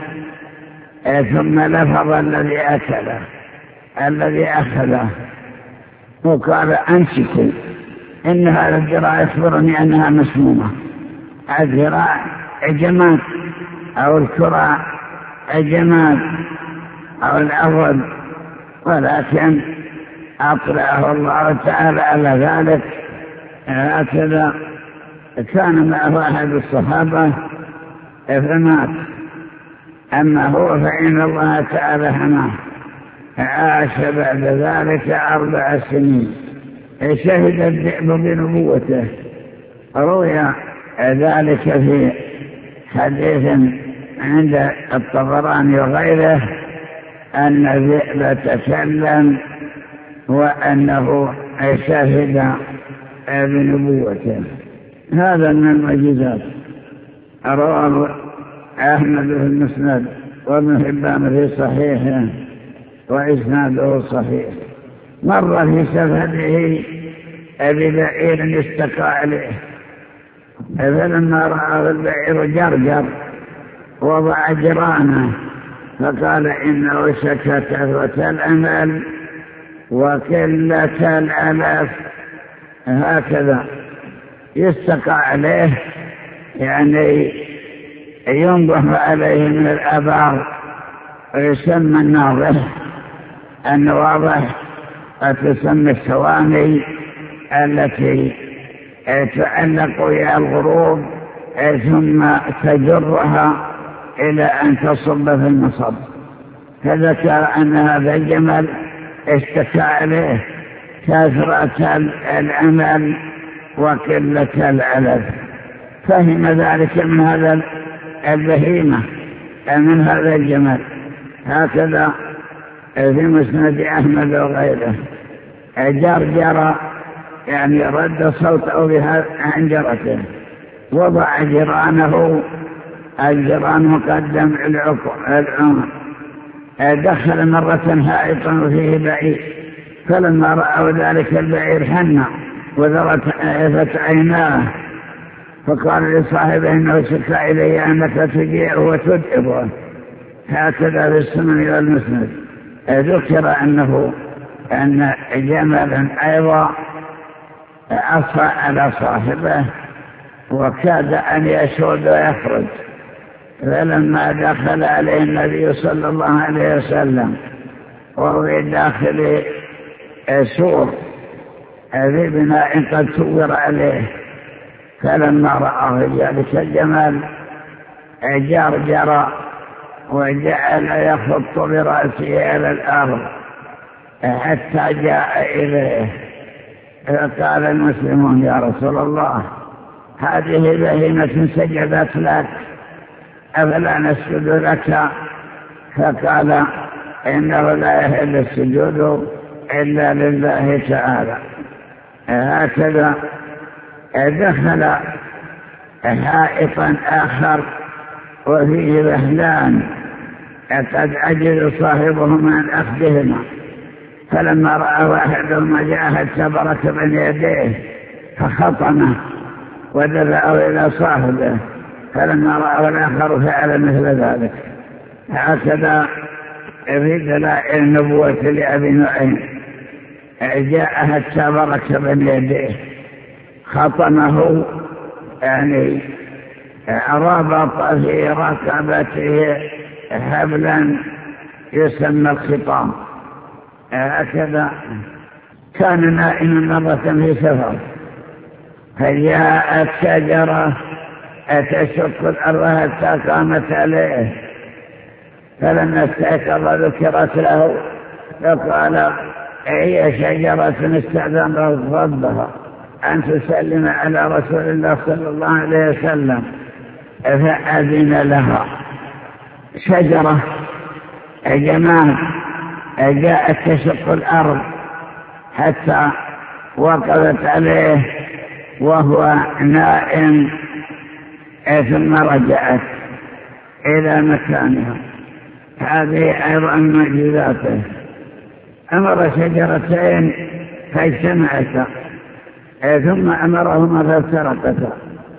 Speaker 1: ثم لفظ الذي أكله الذي أخذه وقال أمسكوا إن هذا الذراع يخبرني أنها مسمومة. الذراع جماد أو الكرة جماد أو الأرض، ولكن أطلعه الله تعالى على ذلك. هكذا كان معه أحد الصحابة فمات، أما هو فإن الله تعالى حماه. عاش بعد ذلك أربع سنين، شهد الذئب بنبوته. روي ذلك في حديث عند الطبراني وغيره أن الذئب تكلم وأنه شهد بنبوته. هذا من المعجزات. رواه أحمد في المسند وابن حبان في صحيحه وإسناده صحيح. مر في سفره ببعير استقى عليه، فلما رأى البعير جرجر وضع جرانه فقال إنه شكى كثرة الأمل وقلة الألف. هكذا يستقى عليه، يعني ينضح عليه من الآبار ويسمى الناضح. النواضح تسمى الثواني التي تعلق بها الغروب ثم تجرها إلى أن تصب في المصب. فذكر أن هذا الجمل اشتكى عليه كثرة العمل وقلة العلف، فهم ذلك من هذا البهيمة من هذا الجمل. هكذا في مسند أحمد وغيره. جرجر يعني رد صوته بها عن جرته، وضع جيرانه الجيران مقدم العمر. دخل مرة هائطا وفيه بعير، فلما رأوا ذلك البعير حنى وذرت عيناه، فقال لصاحبه إنه شكى إلي أنك تجيئه وتدئبه. هكذا في السنن والمسند. ذكر أنه أن جملا أيضا عصى على صاحبه وكاد أن يشود ويخرج، فلما دخل عليه النبي صلى الله عليه وسلم وهو داخل سور ذي بناء قد سور عليه، فلما رأى ذلك الجمال جرجر وجعل يخط برأسه على الأرض حتى جاء إليه، فقال المسلمون يا رسول الله هذه بهيمة سجدت لك أفلا نسجد لك؟ فقال إنه لا يحل السجود إلا لله تعالى. هكذا دخل حائطا آخر وفيه بهلان قد عجز صاحبهما عن أخذهما، فلما رأى واحدهما جاء حتى برك بين يديه فخطمه ودفعه إلى صاحبه، فلما رأى الآخر فعل مثل ذلك. هكذا في دلائل النبوة لأبي نعيم جاء حتى برك بين يديه، خطمه يعني ربط في رقبته حبلا يسمى الخطام. هكذا كان نائما مرة في سفر، فجاءت شجرة تشق الأرض حتى قامت عليه، فلما استيقظ ذكرت له فقال هي شجرة استأذن ربها أن تسلم على رسول الله صلى الله عليه وسلم، فأذن لها. شجرة جمال جاءت تشق الأرض حتى وقفت عليه وهو نائم، ثم رجعت إلى مكانها. هذه أيضا معجزاته. أمر شجرتين فاجتمعتا ثم أمرهما فافترقتا.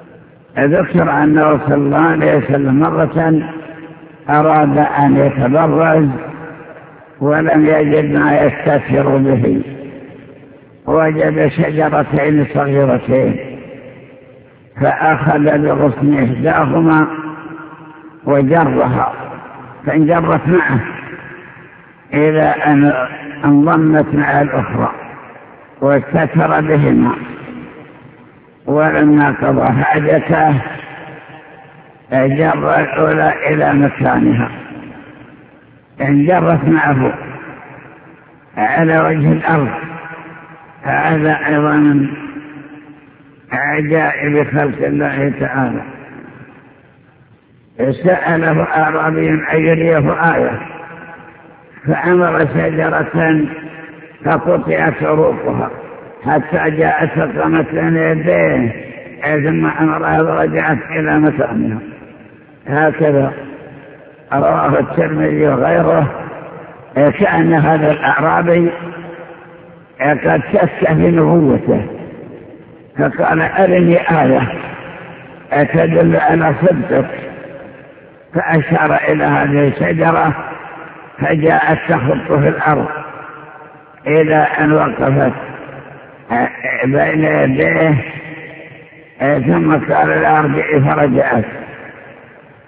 Speaker 1: ذكر أنه صلى الله عليه وسلم مرة أراد أن يتبرز ولم يجد ما يستتر به، وجد شجرتين صغيرتين فأخذ بغصن إحداهما وجرها، فانجرت معه إلى أن انضمت مع الأخرى واستتر بهما، ولما قضى حاجته جر الأولى إلى مكانها، انجرت معه على وجه الأرض. هذا أيضا من عجائب خلق الله تعالى. سأله أعرابي أن يريه آية، فأمر شجرة فقطعت عروقها حتى جاءت فقامت بين يديه، ثم أمرها ورجعت إلى مكانها. هكذا رواه الترمذي وغيره. كأن هذا الأعرابي قد شك في نبوته، فقال أرني آية أتدل على صدقك، فأشار إلى هذه الشجرة فجاءت تخط في الأرض إلى أن وقفت بين يديه، ثم قال الأرض فرجعت.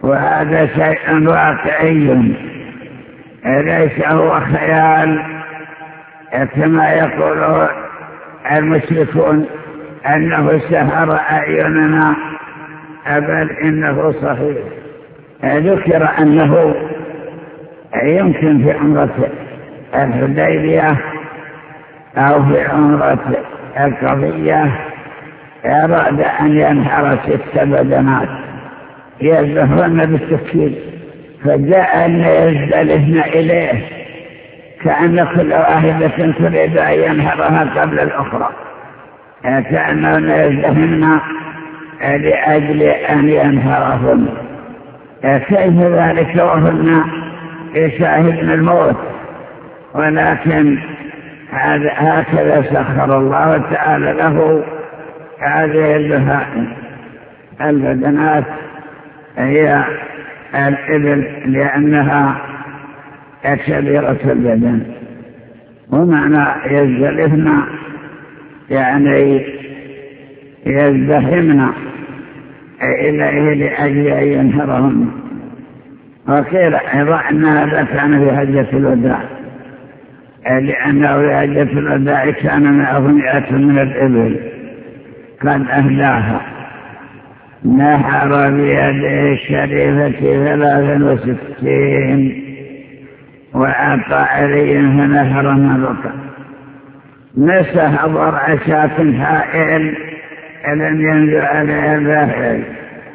Speaker 1: وهذا شيء واقعي ليس هو خيال كما يقول المشركون أنه سهر أعيننا، بل إنه صحيح. ذكر أنه يمكن في عمرة الحديبية أو في عمرة القضية أراد أن ينحر ست بدنات يذبحون بالتكفير، فجاء أن يزدلفن إليه كأن كل واحدة تريد أن ينحرها قبل الأخرى، كأنهن يزدلفن لأجل أن ينحرهن. كيف ذلك وهن يشاهدن الموت؟ ولكن هكذا سخر الله تعالى له هذه البهائم. البدنات هي الإبل لأنها كبيرة البدن، ومعنى يزدلفن يعني يزدحمن إليه لأجل أن ينهرهن. وقيل أيضا أن هذا كان في حجة الوداع، لأنه في حجة الوداع كان مئة من الإبل قد أهداها، نحر بيده الشريفة ثلاثا وستين وأعطى علي فنحر ملكا، مسح ضرع شاة حائل لم ينزل عليه الباحل،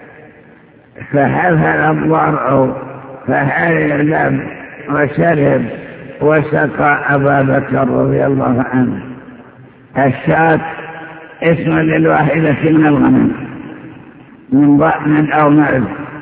Speaker 1: فحفل الضرع فحلب وشرب وسقى أبا بكر رضي الله عنه. الشاة اسم للواحدة من الغنم من ضأن أو معز،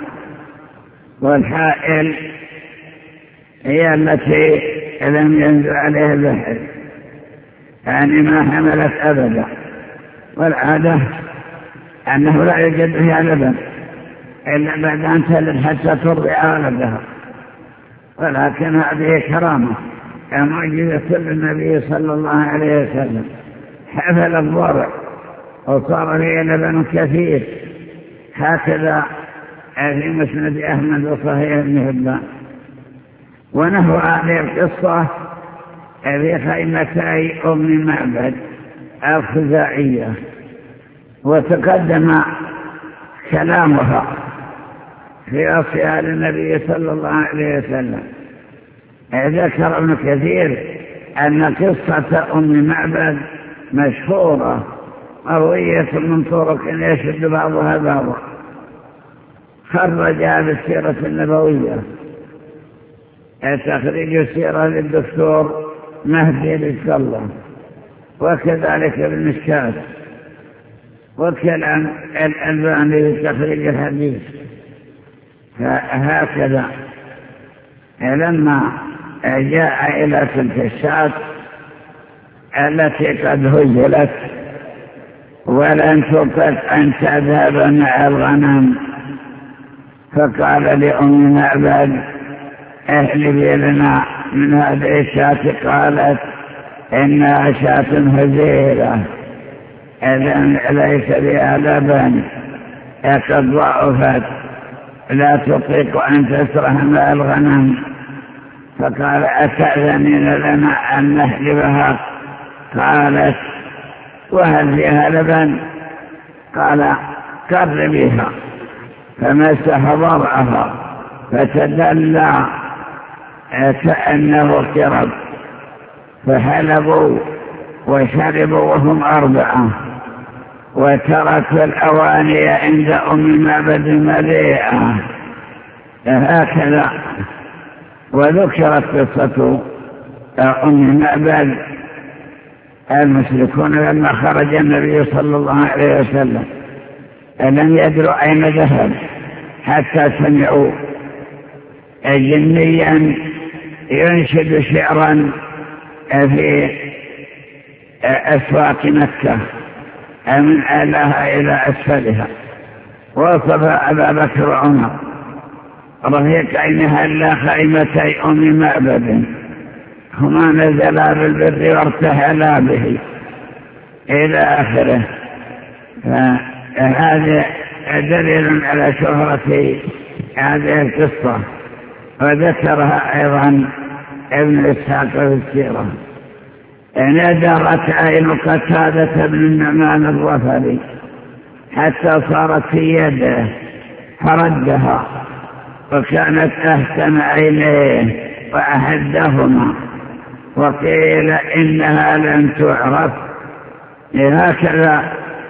Speaker 1: والحائل هي التي لم ينزل عليه البحر، يعني ما حملت أبدا. والعادة أنه لا يوجد فيها لبن إلا بعد أن تلد حتى ترضع ولدها، ولكن هذه كرامة معجزة للنبي صلى الله عليه وسلم. حفل الضرع وصار فيه لبن كثير، هكذا في مسند أحمد وصحيح ابن حبان. ونحو هذه القصة في خيمتي أم معبد الخزاعية، وتقدم كلامها في وصفها للنبي صلى الله عليه وسلم. ذكر ابن كثير أن قصة أم معبد مشهورة مروية من طرق يشد بعضها بعضا، خرجها بالسيرة النبوية تخريج السيرة للدكتور مهدي للسلام، وكذلك بالمشكات، وكلام الألباني لتخريج الحديث. فهكذا لما جاء إلى تلك الشاة التي قد هجلت ولن تطق أن تذهب مع الغنم، فقال لأم معبد احلبي لنا من هذه الشاة. قالت إنها شاة هزيلة إذن ليس بها لبن، قد ضعفت لا تطيق أن تسرح مع الغنم. فقال أتأذنين لنا أن نحلبها؟ قالت وهل فيها لبن؟ قال قربيها. فمسح ضرعها فتدلى كأنه قرب، فحلبوا وشربوا وهم أربعة، وتركوا الأواني عند أم معبد مليئة. هكذا. وذكرت قصة أم معبد المشركون لما خرج النبي صلى الله عليه وسلم لم يدروا أين ذهب حتى سمعوا جنيا ينشد شعرا في أسواق مكة من أعلاها إلى أسفلها، وصف أبا بكر وعمر رفيقين هلا خيمتي أم معبد هما نزلا بالبر وارتحلا به إلى آخره. فهذا دليل على شهرة هذه القصة، وذكرها أيضا ابن إسحاق في السيرة. ندرت عين قتادة بن النعمان الرفلي حتى صارت في يده فردها، وكانت أحسن عينيه وأحدهما، وقيل إنها لم تعرف. هكذا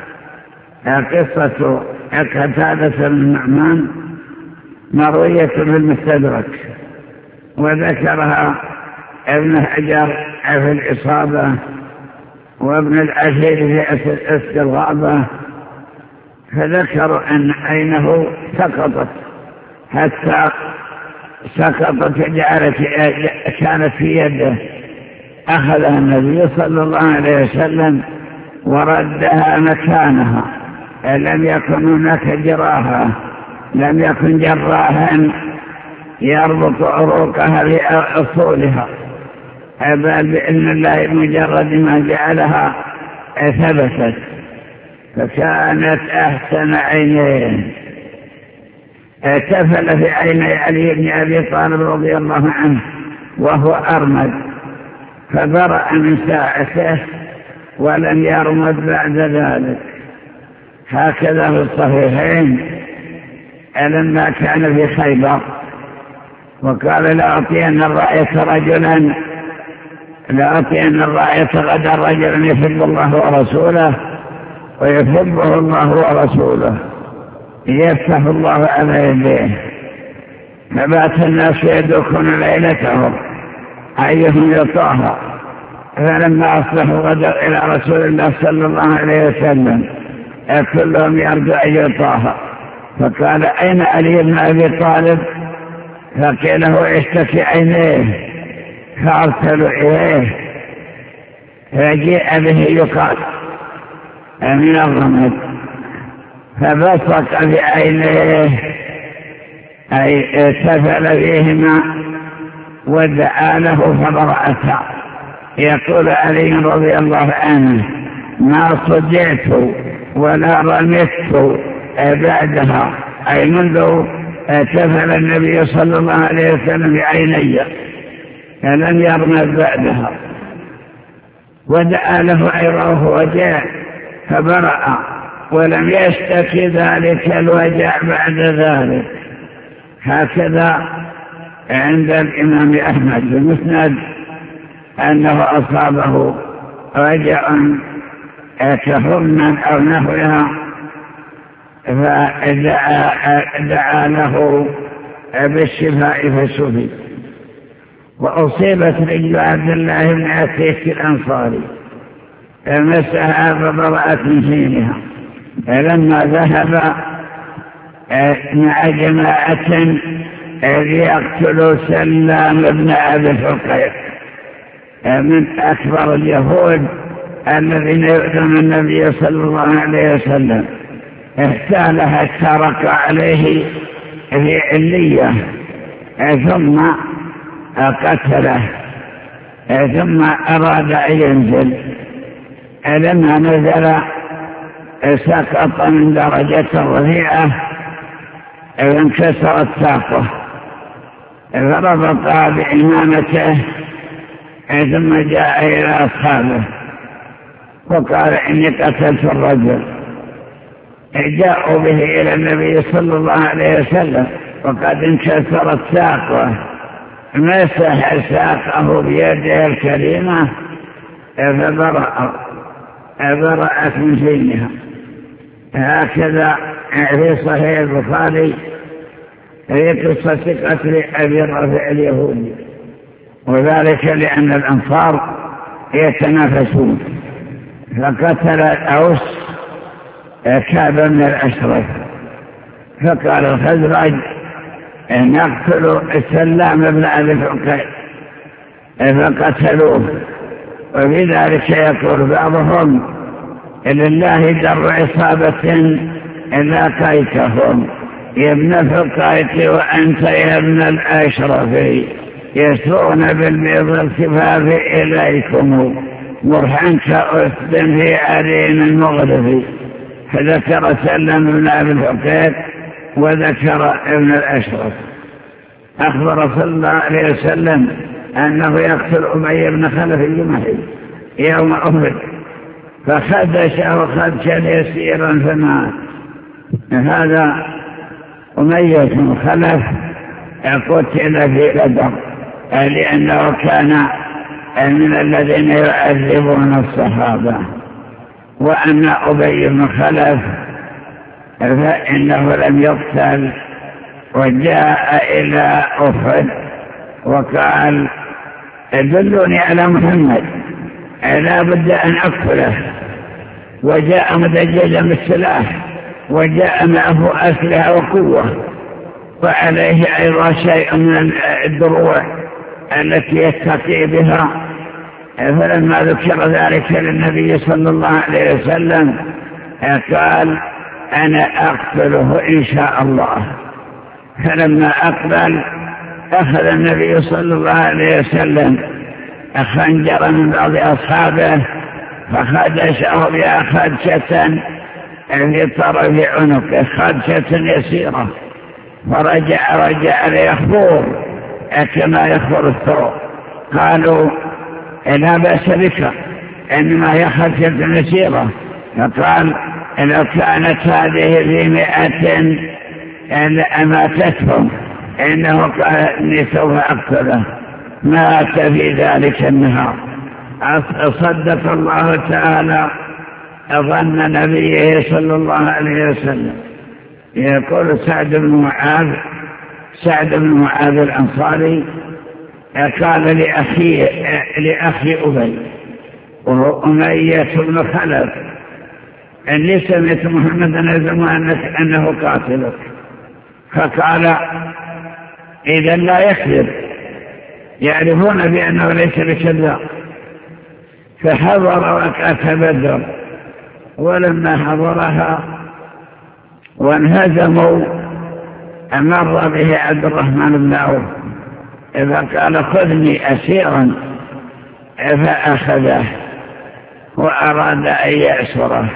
Speaker 1: قصة قتادة بن النعمان مروية بالمستدرك، وذكرها ابن حجر في الإصابة وابن الأثير في استرغابة، فذكروا أن عينه سقطت حتى سقطت جعلت كانت في يده، أخذها النبي صلى الله عليه وسلم وردها مكانها، لم يكن هناك جراحة، لم يكن جراحا يربط عروقها بأصولها، بل بإذن الله مجرد ما جعلها ثبتت، فكانت أحسن عينين. تفل في عيني علي بن أبي طالب رضي الله عنه وهو أرمد، فبرأ من ساعته ولم يرمد بعد ذلك. هكذا في الصحيحين لما كان في خيبر وقال لأعطين الراية رجلا لأعطين الراية غدا رجلا يحب الله ورسوله ويحبه الله ورسوله يفتح الله على يديه، فبات الناس يدخون ليلتهم أيهم يطاها، فلما أصبحوا غدا إلى رسول الله صلى الله عليه وسلم كلهم يرجو أن يطاها، فقال أين علي بن أبي طالب؟ فقيل له اشتكي عينيه، فأرسلوا إليه فجيء به يقال من الرمد، فبصق بعينيه أي تفل فيهما ودعا له فبرأتا. يقول علي رضي الله عنه ما صدعت ولا رمت بعدها، أي منذ تفل النبي صلى الله عليه وسلم بعيني لم يرمد بعدها، ودعا له عروه وجاء فبرأ ولم يشتكي ذلك الوجع بعد ذلك. هكذا عند الإمام أحمد في المسند أنه أصابه وجع كحمى أو نحوها، فدعا له بالشفاء فشفي. وأصيبت رجل عبد الله بن عتيك الأنصاري فمسها فبرأت من حينها، فلما ذهب مع جماعة ليقتلوا سلام بن أبي الحقيق من أكبر اليهود الذين يؤذون النبي صلى الله عليه وسلم، احتال حتى ركع عليه في علية ثم قتله، ثم أراد أن ينزل، لما نزل سقط من درجة رفيعة وانكسرت ساقه، فربطها بإمامته ثم جاء إلى أصحابه وقال إني قتلت الرجل. جاءوا به إلى النبي صلى الله عليه وسلم وقد انكسرت ساقه، مسح ساقه بيده الكريمة فبرأ برأت من حينها. هكذا في صحيح البخاري في قصة قتل أبي الرافع اليهودي، وذلك لأن الأنصار يتنافسون، فقتل الأوس كعب من الأشرف، فقال الخزرج نقتل السلام بن أبي الحقيق، فقتلوه. وفي ذلك يقول بعضهم لله در عصابة لاقيتهم يا ابن الحقيق وأنت يا ابن الأشرف يسرون بالبيض الكفاف إليكم مرحا كأسد في عرين المغرب. فذكر سلم بن أبي الحقيق وذكر ابن الأشرف أخبر صلى الله عليه وسلم أنه يقتل أمية بن خلف الجمحي يوم أحد، فخدشه خدشا يسيرا فمات. هذا أمية بن خلف قتل في بدر لأنه كان من الذين يعذبون الصحابة. وأن أبي بن خلف فإنه لم يقتل وجاء إلى أحد وقال ادلوني على محمد لا بد أن أقتله، وجاء مدججا بالسلاح وجاء معه أسلحة وقوة وعليه أيضا شيء من الدروع التي يتقي بها. فلما ذكر ذلك للنبي صلى الله عليه وسلم قال أنا أقتله إن شاء الله. فلما أقبل أخذ النبي صلى الله عليه وسلم خنجرا من بعض أصحابه فخدشه بها خدشة في طرف عنقه، خدشة يسيرة، فرجع رجع ليخبر كما يخبر الثور. قالوا لا بأس بك، إنما هي خدشة يسيرة. فقال لو كانت هذه في مئة لأماتتهم، إنه قال إني سوف أقتله. مات في ذلك النهار. صدق الله تعالى ظن نبيه صلى الله عليه وسلم. يقول سعد بن معاذ سعد بن معاذ الأنصاري قال لأخي لأخي أبي وهو أمية بن خلف أني سمعت محمدا يزعم أنه قاتلك، فقال إذا لا يكذب، يعرفون بأنه ليس بكذاب. فحضر وقعة بدر، ولما حضرها وانهزموا مر به عبد الرحمن بن عوف فقال خذني أسيرا، فأخذه وأراد أن يأسره،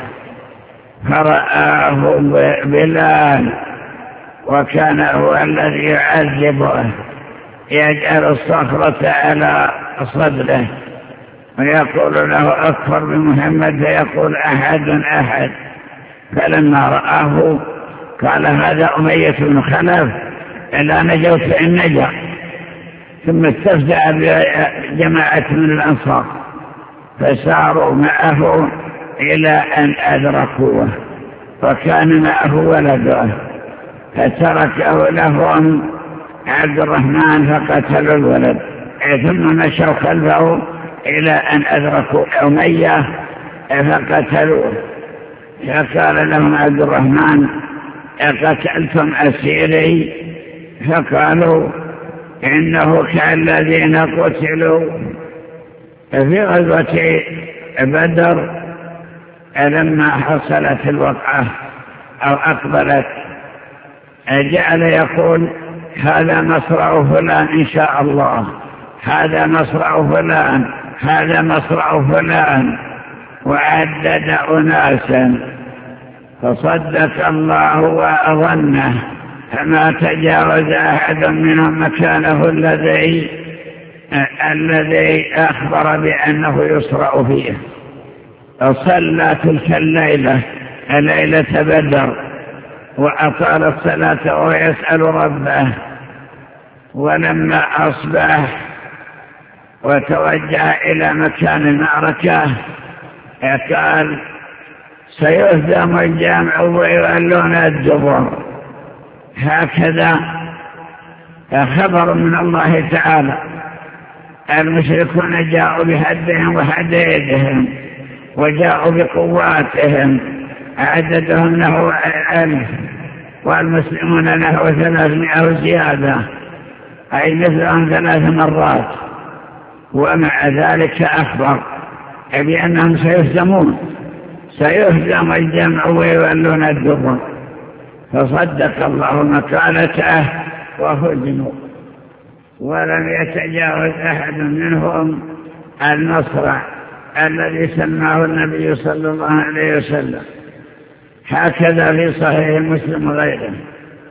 Speaker 1: فرآه بلال وكان هو الذي يعذبه، يجعل الصخرة على صدره ويقول له أكفر بمحمد، فيقول أحد أحد. فلما رآه قال هذا أمية بن خلف، إلا نجوت إن نجا. ثم استفزع بجماعة من الأنصار فساروا معه إلى أن أدركوه، وكان معه ولده فتركه لهم عبد الرحمن فقتلوا الولد، ثم مشوا خلفه إلى أن أدركوا أمية فقتلوه. فقال لهم عبد الرحمن قتلتم أسيري؟ فقالوا إنه كالذين قتلوا في غزوة بدر لما حصلت الوقعة أو أقبلت، جعل يقول هذا مصرع فلان إن شاء الله، هذا مصرع فلان، هذا مصرع فلان، وعدد أناسا. فصدق الله وأظنه، فما تجاوز أحد منهم مكانه الذي الذي أخبر بأنه يصرع فيه. صلى تلك الليلة ليلة بدر وأطال الصلاة ويسأل ربه. ولما أصبح وتوجه إلى مكان المعركة قال سيهزم الجمع ويولون الدبر. هكذا خبر من الله تعالى. المشركون جاءوا بهدهم وحديدهم وجاءوا بقواتهم، عددهم له ألف والمسلمون له ثلاثمائة زيادة، أي مثلهم ثلاث مرات. ومع ذلك أخبر بأنهم سيهزمون، سيهزم الجمع ويولون الدبر. فصدق الله مقالته وهزموا، ولم يتجاوز أحد منهم المصرع الذي سماه النبي صلى الله عليه وسلم. هكذا في صحيح مسلم وغيره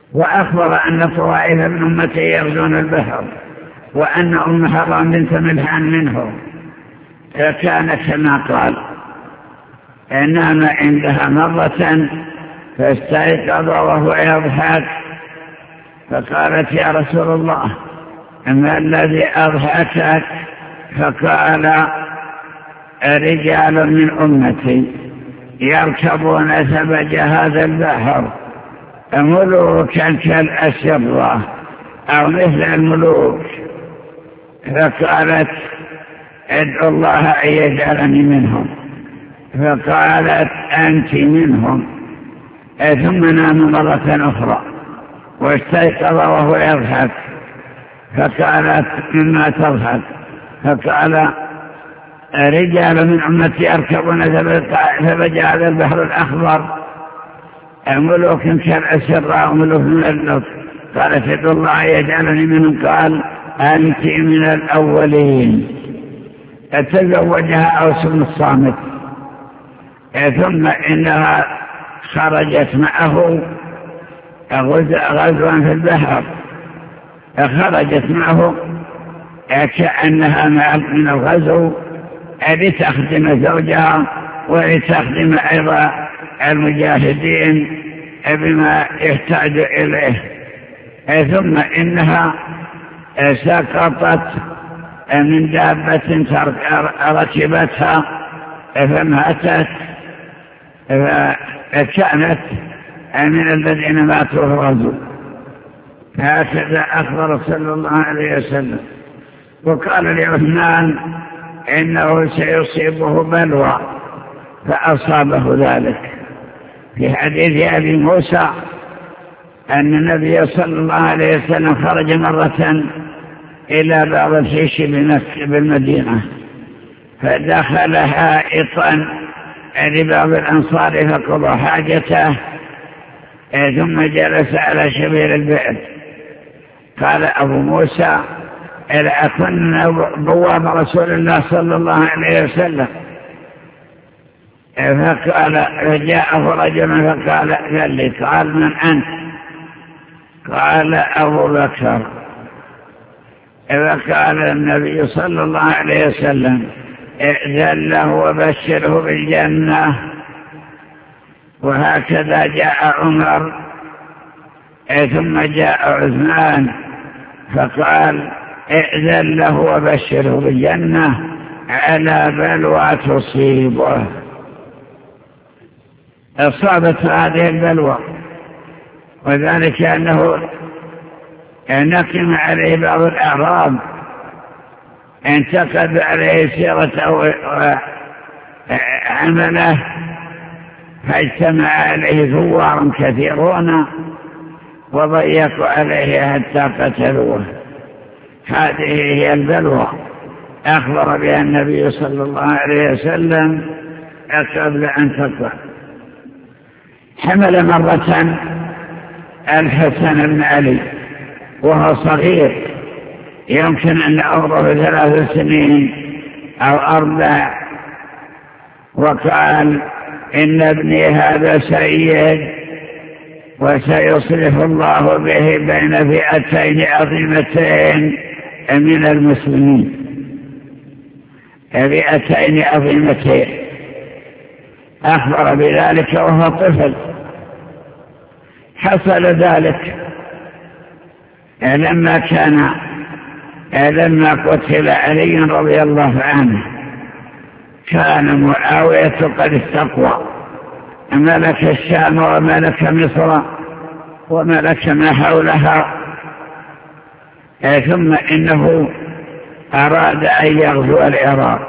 Speaker 1: وأخبر أن طوائف من أمته يغزون البحر، وأن أم حرام بنت ملحان منهم، فكان كما قال. نام عندها مرة فاستيقظ وهو يضحك، فقالت يا رسول الله ما الذي أضحكك؟ فقال رجال من أمتي يركبون ثبج هذا البحر ملوكا كالأسرة أو مثل الملوك. فقالت ادعو الله أن يجعلني منهم، فقالت أنت منهم. ثم نام مرة أخرى واستيقظ وهو يضحك، فقالت مما تضحك؟ فقال رجال من أمتي يركبون ثبج هذا البحر الأخضر ملوك كالأسرة وملوك من اللوك. قالت ادعو الله يجعلني منهم. قال أنت من الأولين. تزوجها أوس بن الصامت، ثم إنها خرجت معه غزوا في البحر، خرجت معه كأنها من الغزو لتخدم زوجها ولتخدم أيضا المجاهدين بما يحتاج إليه. ثم إنها سقطت من دابة ركبتها فماتت، فكانت من الذين ماتوا في الغزو. هكذا أخبر صلى الله عليه وسلم. وقال لعثمان إنه سيصيبه بلوى، فأصابه ذلك. في حديث أبي موسى أن النبي صلى الله عليه وسلم خرج مرة إلى بعض الحيش بالمدينة، فدخل حائطا لبعض الأنصار فقضى حاجته، ثم جلس على شبير البئر. قال أبو موسى إلا أكن بواب رسول الله صلى الله عليه وسلم. فقال فجاءه رجل فقال لي، قال من أنت؟ قال أبو بكر. فقال النبي صلى الله عليه وسلم ائذن له وبشره بالجنة. وهكذا جاء عمر، ثم جاء عثمان فقال ائذن له وبشره بالجنة على بلوى تصيبه. أصابت هذه البلوى، وذلك أنه نقم عليه بعض الأعراب، انتقد عليه سيرته وعمله، فاجتمع عليه ثوار كثيرون وضيقوا عليه حتى قتلوه. هذه هي البلوى أخبر بها النبي صلى الله عليه وسلم قبل أن تقع. حمل مرة الحسن بن علي وهو صغير، يمكن أن عمره ثلاث سنين أو أربع، وقال إن ابني هذا سيد وسيصلح الله به بين فئتين عظيمتين من المسلمين، فئتين عظيمتين. أخبر بذلك وهو طفل. حصل ذلك لما كان لما قتل علي رضي الله عنه، كان معاوية قد استقوى، ملك الشام وملك مصر وملك ما حولها، ثم إنه أراد أن يغزو العراق،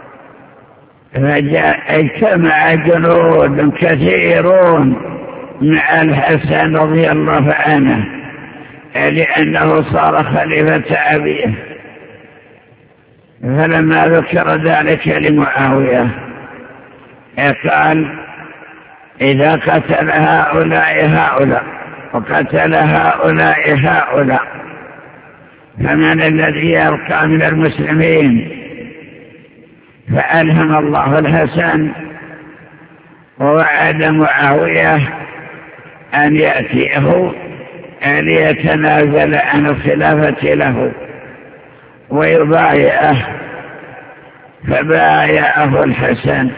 Speaker 1: فجاء اجتمع جنود كثيرون مع الحسن رضي الله عنه لأنه صار خليفة أبيه. فلما ذكر ذلك لمعاوية قال إذا قتل هؤلاء هؤلاء وقتل هؤلاء هؤلاء فمن الذي يبقى من المسلمين؟ فألهم الله الحسن ووعد معاوية أن يأتيه ليتنازل عن الخلافة له ويبايعه، فبايعه الحسن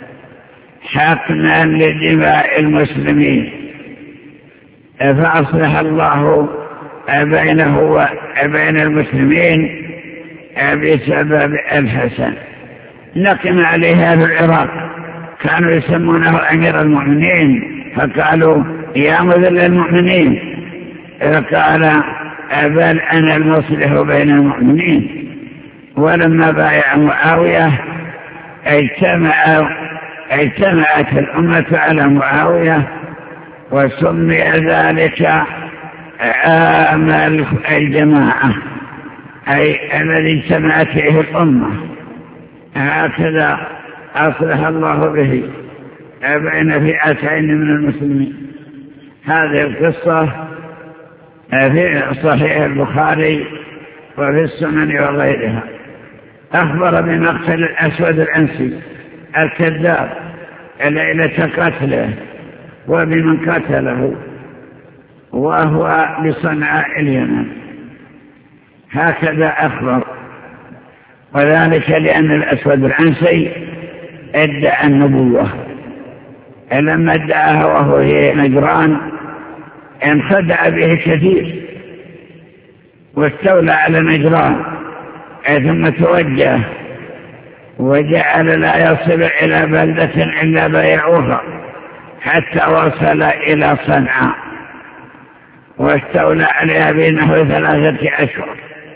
Speaker 1: حقنا لدماء المسلمين، فأصلح الله بينه وبين المسلمين بسبب الحسن. نقم عليها في العراق، كانوا يسمونه أمير المؤمنين، فقالوا يا مذل المؤمنين، فقال بل أنا المصلح بين المؤمنين. ولما بايع معاوية اجتمع اجتمعت الأمة على معاوية، وسمي ذلك عام الجماعة، أي الذي اجتمعت فيه الأمة. هكذا أصلح الله به بين فئتين من المسلمين. هذه القصة في صحيح البخاري وفي السنن وغيرها. أخبر بمقتل الأسود العنسي الكذاب ليلة قتله وبمن قتله، وهو بصنعاء اليمن. هكذا أخبر، وذلك لأن الأسود العنسي ادعى النبوة، لما ادعاها وهو في نجران انخدع به كثير واستولى على نجران، ثم توجه وجعل لا يصل إلى بلدة إلا بايعوها حتى وصل إلى صنعاء، واستولى عليها بينه ثلاثة أشهر.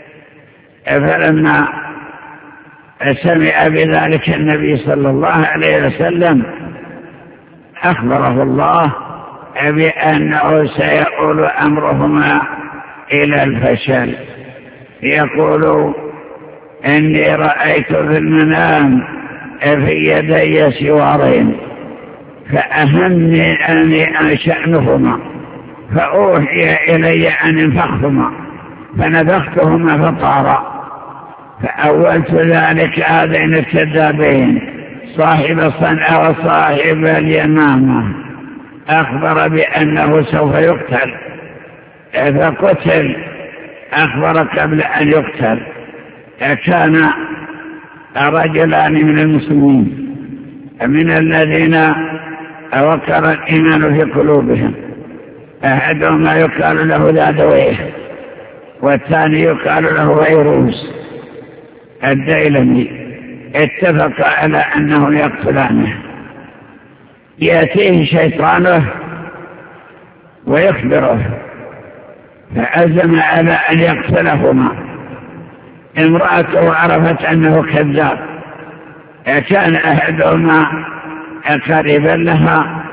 Speaker 1: فلما سمع بذلك النبي صلى الله عليه وسلم أخبره الله بأنه سيؤول أمرهما إلى الفشل. يقول إني رأيت في المنام في يدي سوارين فأهمني أني أنشأنهما، فأوحي إلي أن انفخهما فنفختهما فطارا، فأولت ذلك هذين الكذابين صاحب صنعاء وصاحب اليمامة، أخبر بأنه سوف يقتل فقتل، أخبر قبل أن يقتل. كان رجلان من المسلمين من الذين وقر الإيمان في قلوبهم، أحدهما يقال له ذادويه والثاني يقال له فيروس الديلمي، اتفق على أنه يقتلانه. يأتيه شيطانه ويخبره، فعزم على أن يقتلهما. امرأته عرفت أنه كذاب، كان أحدهما قريبا لها،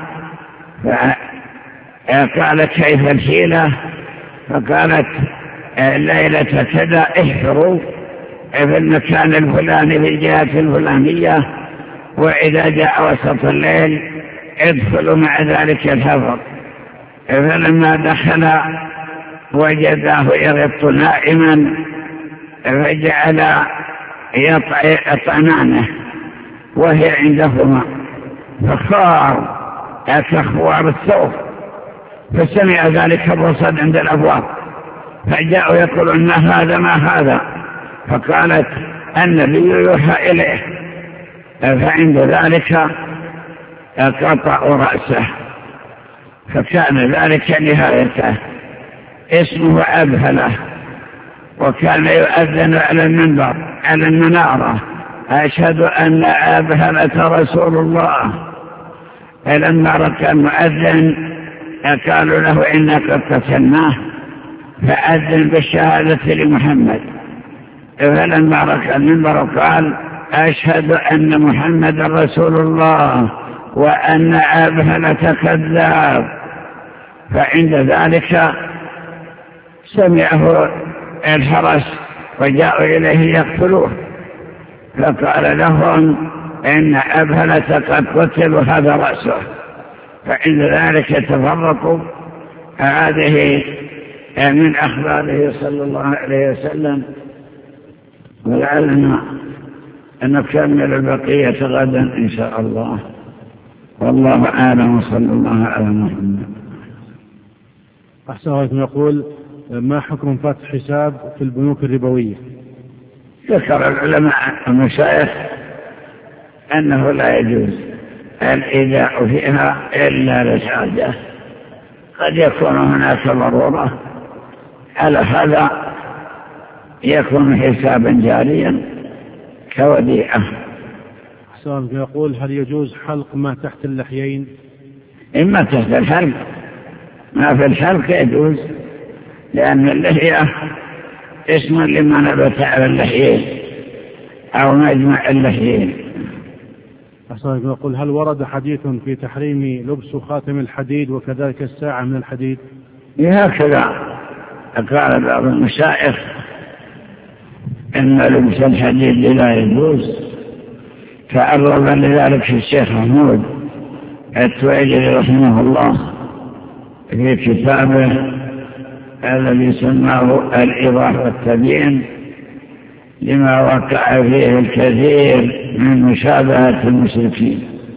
Speaker 1: فقالت كيف الحيلة؟ فقالت ليلة كذا احفروا في المكان الفلاني في الجهة الفلانية، وإذا جاء وسط الليل ادخلوا مع ذلك الحفر. فلما دخل وجداه يغط نائما، فجعل يطعنانه وهي عندهما، فخار كخوار الثوب. فسمع ذلك الرصد عند الأبواب، فجاءوا يقولون ما هذا ما هذا، فقالت النبي يوحى إليه. فعند ذلك قطع رأسه، فكان ذلك نهايته. اسمه أبهلة، وكان يؤذن على المنبر على المنارة أشهد أن أبهلة رسول الله. فلما ركع المؤذن قالوا له إنا قد قتلناه، فأذن بالشهادة لمحمد. فلما ركع المنبر قال أشهد أن محمد رسول الله وأن أبهلة كذاب. فعند ذلك سمعه الحرس وجاءوا إليه يقتلوه، فقال لهم إن أبهلة قد قتل وهذا رأسه. فعند ذلك تفرقوا. هذه من أخباره صلى الله عليه وسلم، ولعلنا أن نكمل البقية غدا إن شاء الله. والله أعلم، وصلى الله على محمد.
Speaker 2: أحسن عليكم. يقول ما حكم فتح حساب في البنوك الربوية؟
Speaker 1: ذكر العلماء المشايخ أنه لا يجوز الإيداع فيها إلا للحاجة، قد يكون هناك ضرورة، على هذا يكون حسابا جاريا كوديعة.
Speaker 2: سؤال يقول هل يجوز حلق ما تحت اللحيين؟
Speaker 1: إما تحت الحلق، ما في الحلق يجوز، لأن اللحية اسم لما نبت على اللحيين أو مجمع اللحيين.
Speaker 2: أحسن يقول هل ورد حديث في تحريم لبس خاتم الحديد وكذلك الساعة من الحديد؟
Speaker 1: هكذا قال بعض المشايخ إن لبس الحديد لا يجوز، تعرض لذلك الشيخ محمود التويجري رحمه الله في كتابه الذي سماه الإيضاح والتبيين لما وقع فيه الكثير من مشابهة المشركين.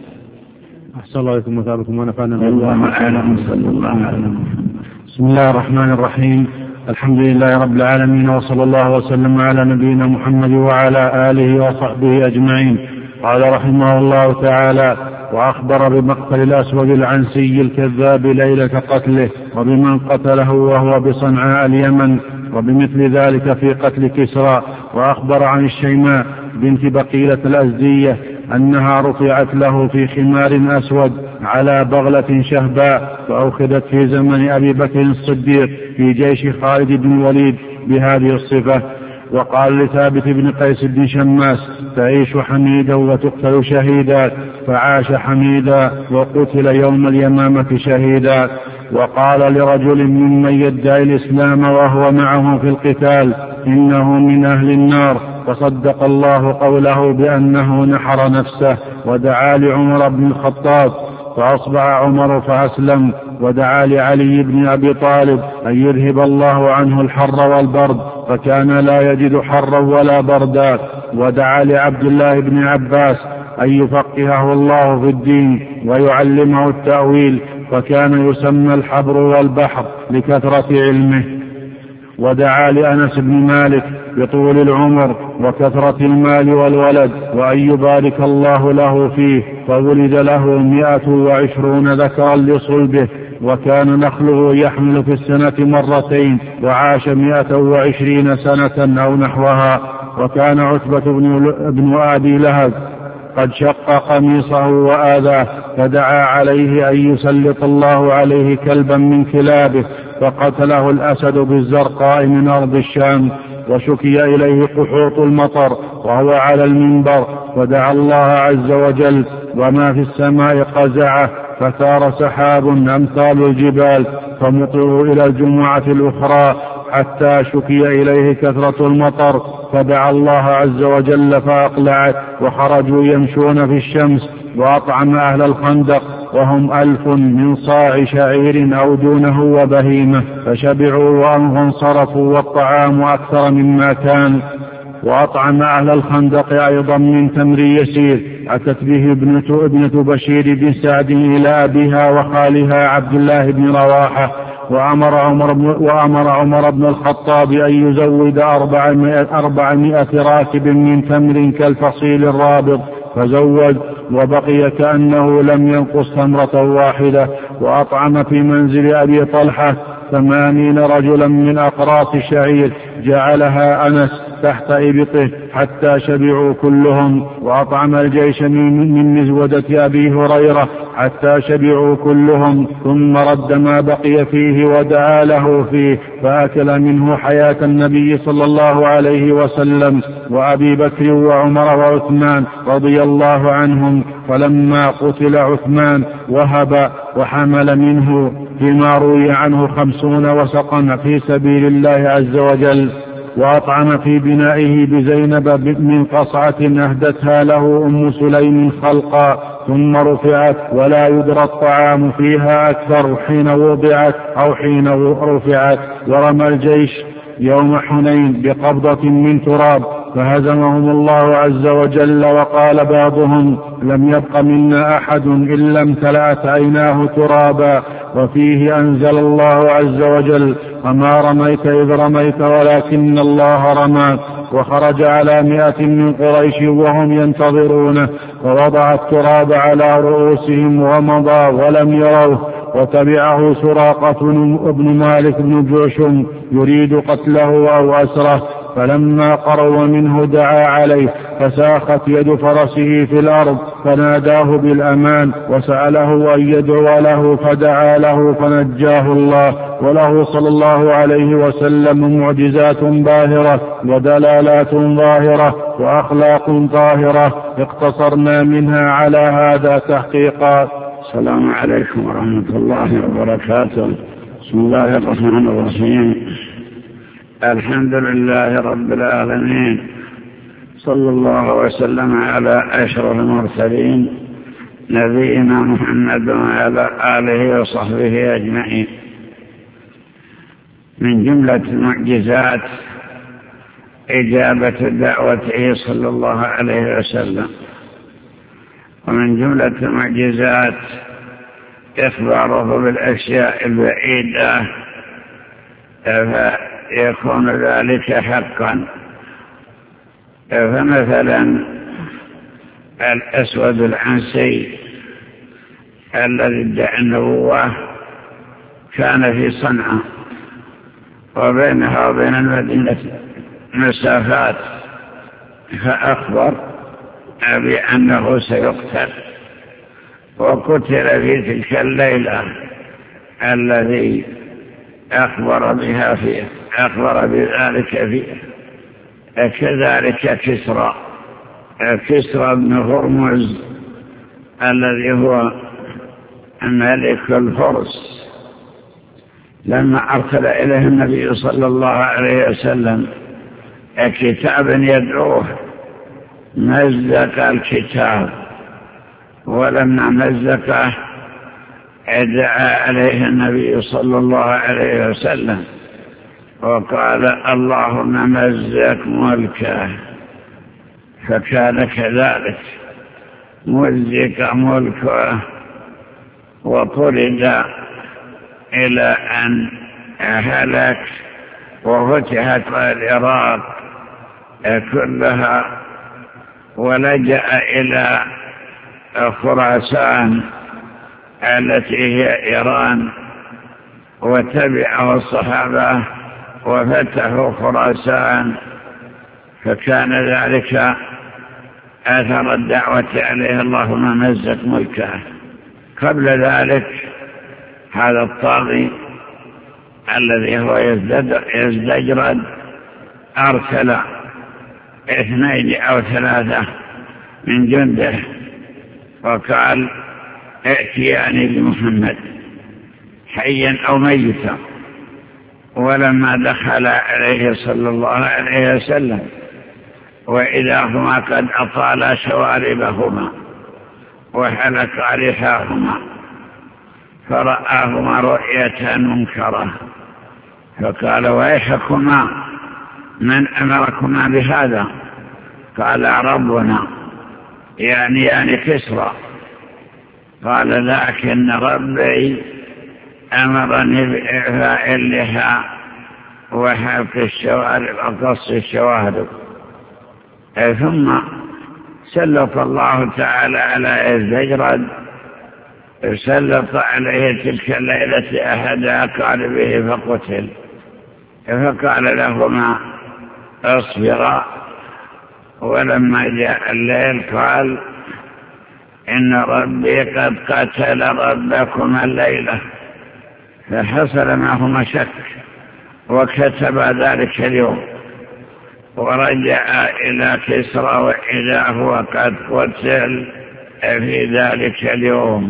Speaker 2: أحسن الله عليكم وثابكم ونفعنا
Speaker 1: الله أعلم. صلى الله عليه وسلم.
Speaker 2: بسم الله الرحمن الرحيم. الحمد لله رب العالمين، وصلى الله وسلم على نبينا محمد وعلى آله وصحبه أجمعين. قال رحمه الله تعالى: وأخبر بمقتل الأسود العنسي الكذاب ليلة قتله، وبمن قتله وهو بصنعاء اليمن، وبمثل ذلك في قتل كسرى. وأخبر عن الشيماء بنت بقيلة الأزدية أنها رفعت له في خمار أسود على بغلة شهباء، فأخذت في زمن أبي بكر الصديق في جيش خالد بن الوليد بهذه الصفة. وقال لثابت بن قيس بن شماس: تعيش حميدا وتقتل شهيدا، فعاش حميدا وقتل يوم اليمامة شهيدا. وقال لرجل ممن يدعي الإسلام وهو معه في القتال: إنه من أهل النار، فصدق الله قوله بأنه نحر نفسه. ودعا لعمر بن الخطاب فأصبح عمر فأسلم. ودعا لعلي بن أبي طالب أن يذهب الله عنه الحر والبرد، فكان لا يجد حرا ولا بردا. ودعا لعبد الله بن عباس أن يفقهه الله في الدين ويعلمه التأويل، فكان يسمى الحبر والبحر لكثرة علمه. ودعا لأنس بن مالك بطول العمر وكثرة المال والولد، وأن يبارك الله له فيه، فولد له مئة وعشرون ذكرا لصلبه، وكان نخله يحمل في السنة مرتين، وعاش مئة وعشرين سنة أو نحوها. وكان عتبة بن أبي لهب قد شق قميصه وآذاه، فدعا عليه أن يسلط الله عليه كلبا من كلابه، فقتله الأسد بالزرقاء من أرض الشام. وشكي إليه قحوط المطر وهو على المنبر، ودعا الله عز وجل، وما في السماء قزعه، فثار سحاب أمثال الجبال، فمطروا إلى الجمعة الأخرى حتى شكي إليه كثرة المطر، فدعا الله عز وجل فأقلعت، وخرجوا يمشون في الشمس. وأطعم أهل الخندق وهم ألف من صاع شعير أو دونه وبهيمة، فشبعوا وانصرفوا، والطعام أكثر مما كان. وأطعم أهل الخندق أيضا من تمر يسير، أتت به ابنة, ابنة بشير بن سعد إلى أبيها وخالها عبد الله بن رواحة. وأمر عمر بن, وأمر عمر بن الخطاب أن يزود أربعمائة, أربعمائة راكب من تمر كالفصيل الرابض، فزود، وبقي كأنه لم ينقص تمرة واحدة. وأطعم في منزل أبي طلحة ثمانين رجلا من أقراص الشعير، جعلها أنس تحت إبطه حتى شبعوا كلهم. وأطعم الجيش من مزودة أبي هريرة حتى شبعوا كلهم، ثم رد ما بقي فيه ودعا له فيه، فأكل منه حياة النبي صلى الله عليه وسلم وأبي بكر وعمر وعثمان رضي الله عنهم. فلما قتل عثمان وهب وحمل منه فيما روي عنه خمسون وسقا في سبيل الله عز وجل. وأطعم في بنائه بزينب من قصعة أهدتها له أم سليم خلقا، ثم رفعت، ولا يدرى الطعام فيها أكثر حين وضعت أو حين رفعت. ورمى الجيش يوم حنين بقبضة من تراب، فهزمهم الله عز وجل. وقال بعضهم: لم يبق منا أحد إلا امتلأت عيناه ترابا. وفيه أنزل الله عز وجل: وما رميت إذ رميت ولكن الله رمى. وخرج على مئة من قريش وهم ينتظرونه، ووضع التراب على رؤوسهم ومضى ولم يروه. وتبعه سراقة بن مالك بن جوشم يريد قتله أو أسره، فلما قرب منه دعا عليه، فساخت يد فرسه في الأرض، فناداه بالأمان وسأله أن يدعو له، فدعا له فنجاه الله. وله صلى الله عليه وسلم معجزات باهرة ودلالات ظاهرة وأخلاق طاهرة، اقتصرنا منها على هذا تحقيقا.
Speaker 1: السلام عليكم ورحمة الله وبركاته. بسم الله الرحمن الرحيم. الحمد لله رب العالمين، صلى الله وسلم على أشرف المرسلين نبينا محمد وعلى آله وصحبه أجمعين. من جملة المعجزات إجابة دعوته صلى الله عليه وسلم، ومن جملة المعجزات إخباره بالأشياء البعيدة فيكون ذلك حقا. فمثلا الأسود العنسي الذي ادعى النبوة كان في صنعاء، وبينها وبين المدينة مسافات، فأخبر بأنه سيقتل، وقتل في تلك الليلة الذي أخبر بها فيه أخبر بذلك فيه. كذلك كسرى كسرى بن هرمز الذي هو ملك الفرس، لما أرسل إليه النبي صلى الله عليه وسلم كتاب يدعوه مزق الكتاب، ولما مزقه دعا عليه النبي صلى الله عليه وسلم وقال: اللهم مزق ملكه. فكان كذلك، مزق ملكه وطرد إلى أن هلك، وفتحت العراق كلها، ولجأ إلى خراسان التي هي إيران، وتبعه الصحابة وفتحوا خراسان، فكان ذلك أثر الدعوة عليه: اللهم مزق ملكه. قبل ذلك هذا الطاغي الذي هو يزدجرد أرسل اثنين أو ثلاثة من جنده وقال: ائتياني بمحمد حيا أو ميتا. ولما دخل عليه صلى الله عليه وسلم وإذا هما قد أطالا شواربهما وحلق لحاهما، فرآهما رؤية منكرة، فقال: ويحكما، من أمركما بهذا؟ قال: ربنا، يعني يعني كسرى. قال: لكن ربي أمرني بإعفاء اللحى وحلق الشوارب وقص الشوارب. ثم سلط الله تعالى على يزدجرد، سلط عليه تلك الليلة أحد أقاربه فقتل. فقال لهما: اصبرا. ولما جاء الليل قال: إن ربي قد قتل ربكما الليلة. فحصل معهما شك، وكتب ذلك اليوم، ورجع إلى كسرى وإذا هو قد قتل في ذلك اليوم.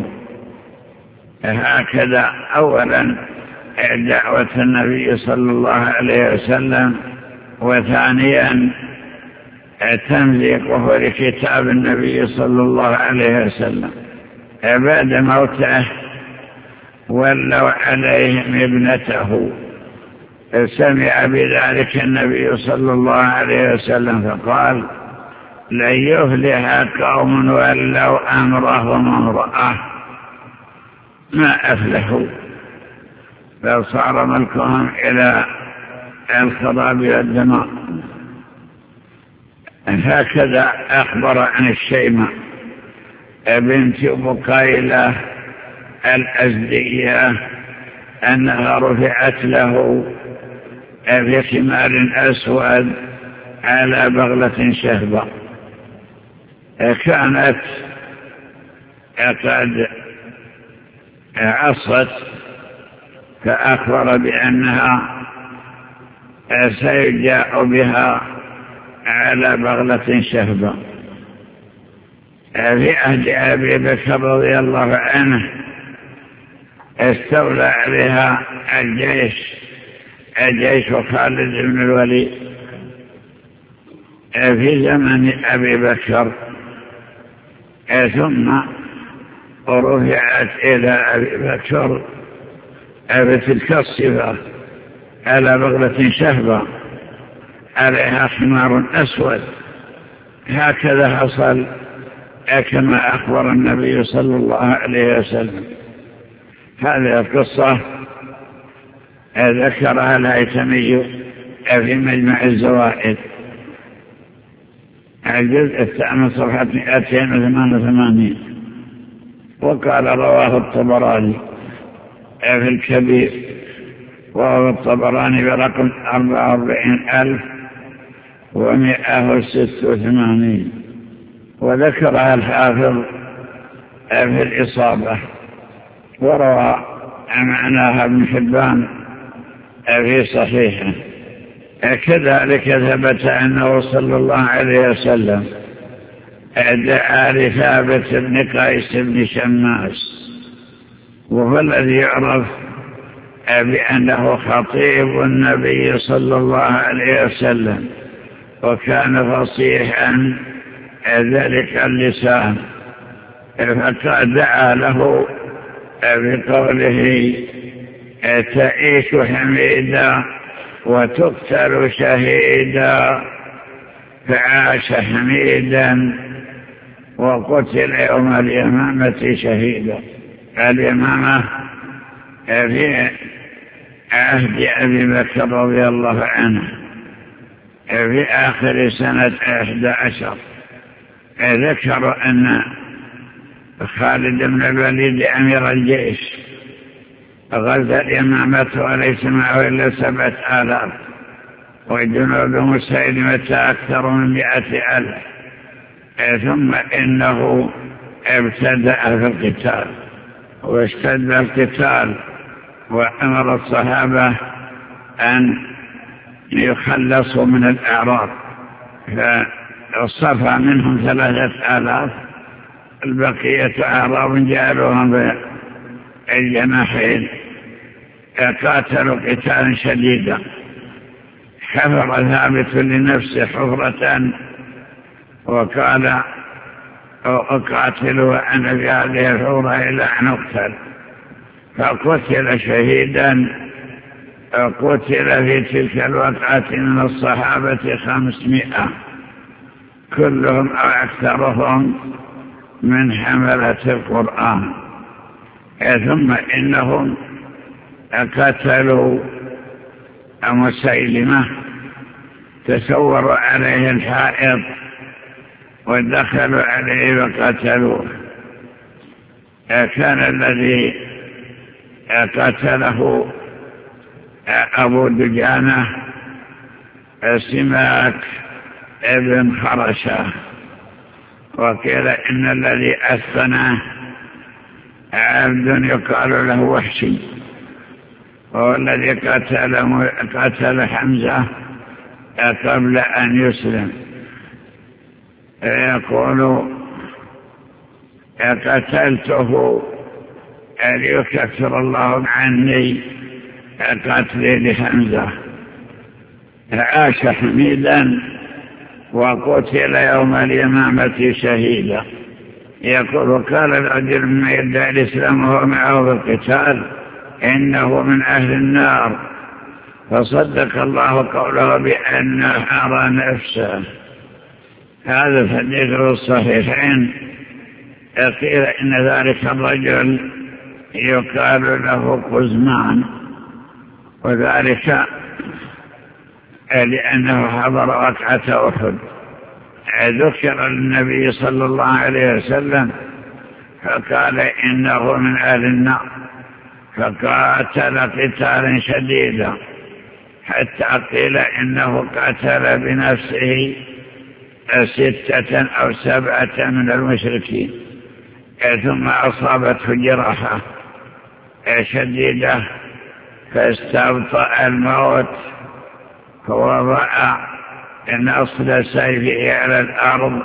Speaker 1: هكذا أولا دعوة النبي صلى الله عليه وسلم، وثانيا تمزيقه لكتاب النبي صلى الله عليه وسلم. بعد موته ولوا عليهم ابنته، سمع بذلك النبي صلى الله عليه وسلم فقال: لن يفلح قوم ولوا أمرهم امرأة. ما أفلحوا فصار ملكهم إلى الخراب والدماء. هكذا أخبر عن الشيمة بنت بقيلة الأزدية أنها رفعت له في حمار أسود على بغلة شهبة، كانت قد عصت، فأخبر بأنها سيجاء بها على بغلة شهبة. في عهد أبي بكر رضي الله عنه استولى عليها الجيش الجيش خالد بن الوليد في زمن أبي بكر، ثم رفعت إلى أبي بكر بتلك الصفة على بغلة شهبة عليها حمار أسود. هكذا حصل كما أخبر النبي صلى الله عليه وسلم. هذه القصة ذكرها الهيثمي في مجمع الزوائد الجزء الثامن صفحة مئتين وثمانية وثمانين، وقال رواه الطبراني في الكبير، وهو الطبراني برقم أربعة وأربعين ألف ومئة وستة وثمانين، وذكرها الحافظ في الإصابة، وروى معناها ابن حبان في صحيحه. كذلك ثبت أنه صلى الله عليه وسلم دعا لثابت بن قيس بن شماس، وهو الذي يعرف بأنه خطيب النبي صلى الله عليه وسلم، وكان فصيحا ذلك اللسان، فقد دعا له بقوله تعيش حميدا وتقتل شهيدا، فعاش حميدا وقتل يوم اليمامة شهيدا. اليمامة في عهد أبي بكر رضي الله عنه في آخر سنة إحدى عشر. ذكر أن خالد بن الوليد أمير الجيش غزا اليمامة وليس معه إلا سبعة آلاف، وجنود مسيلمة أكثر من مئة ألف، ثم إنه ابتدأ في القتال واشتد القتال، وأمر الصحابة أن يخلصوا من الأعراب، فصفى منهم ثلاثة آلاف، البقية أعراب جعلوهم الجناحين، قاتلوا قتالا شديدا. حفر ثابت لنفسه حفرة وقال أقاتل وأنا في هذه الحفرة إلى أن أقتل، فقتل شهيدا. قتل في تلك الوقعة من الصحابة خمسمائة، كلهم أو أكثرهم من حملة القرآن. ثم إنهم قتلوا مسيلمة، تسوروا عليه الحائط ودخلوا عليه وقتلوه. كان الذي قتله أبو دجانة سماك ابن خرشة، وقيل إن الذي أثنى عبد يقال له وحشي، وهو الذي قتل, قتل حمزة قبل أن يسلم. يقول قتلته ليكفر الله عني قتلي لحمزة. عاش حميدا وقتل يوم اليمامة شهيدا. يقول قال الرجل مما يدعي الإسلام وهو معه بالقتال إنه من أهل النار، فصدق الله قوله بأنه حرى نفسه. هذا الحديث في الصحيحين. قيل إن ذلك الرجل يقال له قزمان وذلك لأنه حضر وقعة أحد. ذكر النبي صلى الله عليه وسلم فقال إنه من أهل النار، فقاتل قتالا شديدا حتى قيل إنه قتل بنفسه ستة أو سبعة من المشركين، ثم أصابته جراحة شديدة فاستبطأ الموت، فوضع نصل سيفه على الأرض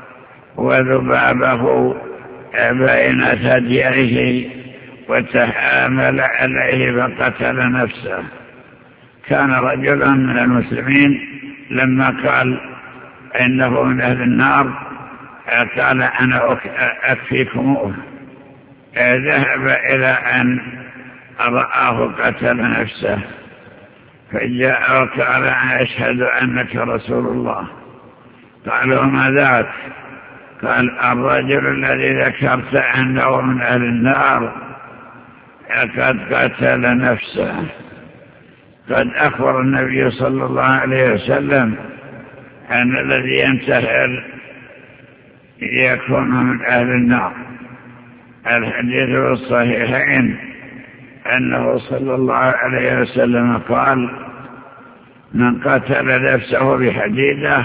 Speaker 1: وذبابه بين ثدييه وتحامل عليه فقتل نفسه. كان رجل من المسلمين لما قال إنه من أهل النار قال أنا أكفيكموه، ذهب إلى أن رآه قتل نفسه فجاء وقال أشهد أنك رسول الله. قال وما ذاك؟ قال الرجل الذي ذكرت أنه من أهل النار قد قتل نفسه. قد أخبر النبي صلى الله عليه وسلم أن الذي ينتحر يكون من أهل النار. الحديث في الصحيحين أنه صلى الله عليه وسلم قال من قتل نفسه بحديدة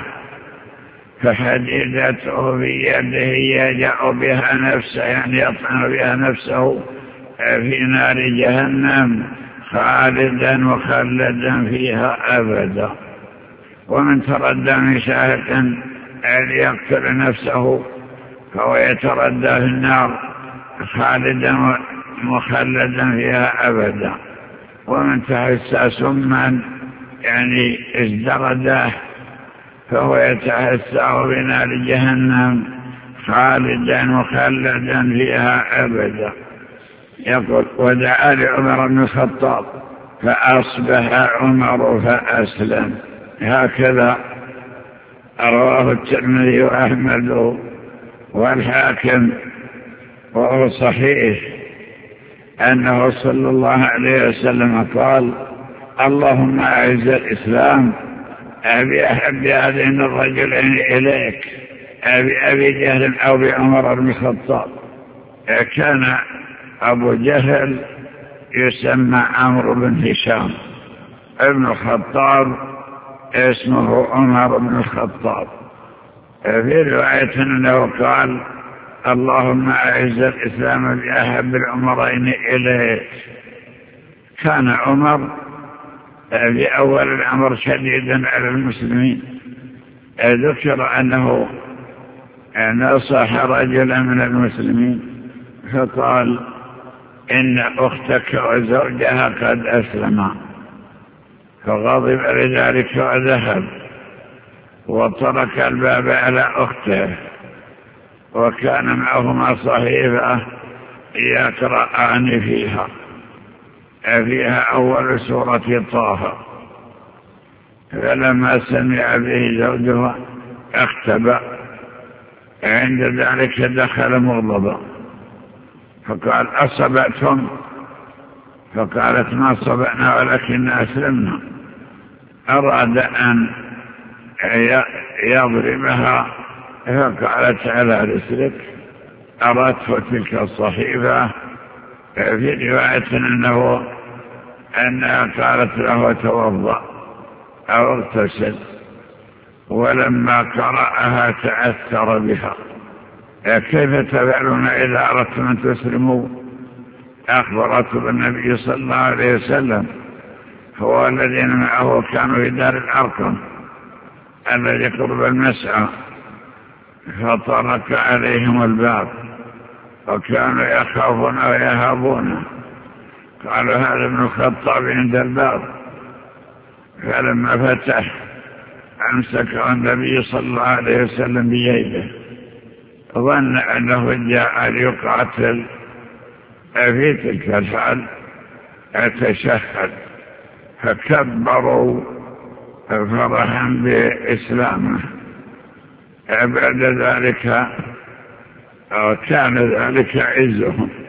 Speaker 1: فحديدته في يده يجع بها نفسه، يعني يطعن بها نفسه في نار جهنم خالدا مخلدا فيها أبدا. ومن تردى من شاهق أن يقتل نفسه فهو يتردى في النار خالدا مخلدا فيها أبدا. ومن تحسى سما يعني ازدرده فهو يتحسى بنار جهنم خالدا مخلدا فيها أبدا. يقول ودعا لعمر بن الخطاب فأصبح عمر فأسلم. هكذا رواه الترمذي وأحمد والحاكم، وهو صحيح أنه صلى الله عليه وسلم قال اللهم أعز الإسلام أبي أحب هذين الرجلين إليك، أبي أبي جهل أو بعمر بن الخطاب. كان أبو جهل يسمى عمرو بن هشام، ابن الخطاب اسمه عمر بن الخطاب. في رواية أنه قال اللهم أعز الإسلام بأحب العمرين إليك. كان عمر في أول الأمر شديدا على المسلمين. ذكر أنه نصح رجلا من المسلمين فقال إن أختك وزوجها قد أسلما، فغضب لذلك وذهب وترك الباب على أخته، وكان معهما صحيفة يقرأان فيها فيها أول سورة طه. فلما سمع به زوجها اختبأ، عند ذلك دخل مغضبا فقال أصبعتم؟ فقالت ما صبعنا ولكن أسلمنا. أراد أن يضربها فقالت على رسلك. أردت تلك الصحيفة. في رواية أنه أنها قالت له توضأ أو اغتسل، ولما قرأها تأثر بها. كيف تفعلون إذا أردتم أن تسلموا؟ أخبرته بالنبي صلى الله عليه وسلم، هو الذين معه كانوا في دار الأرقم الذي قرب المسعى، فطرق عليهم الباب وكانوا يخافون ويهابون. قالوا هذا ابن الخطاب عند الباب. فلما فتح أمسكه النبي صلى الله عليه وسلم بيده، ظن أنه جاء ليقاتل. في تلك الحال أتشهد فكبروا فرحا بإسلامه. بعد ذلك كان ذلك عزهم.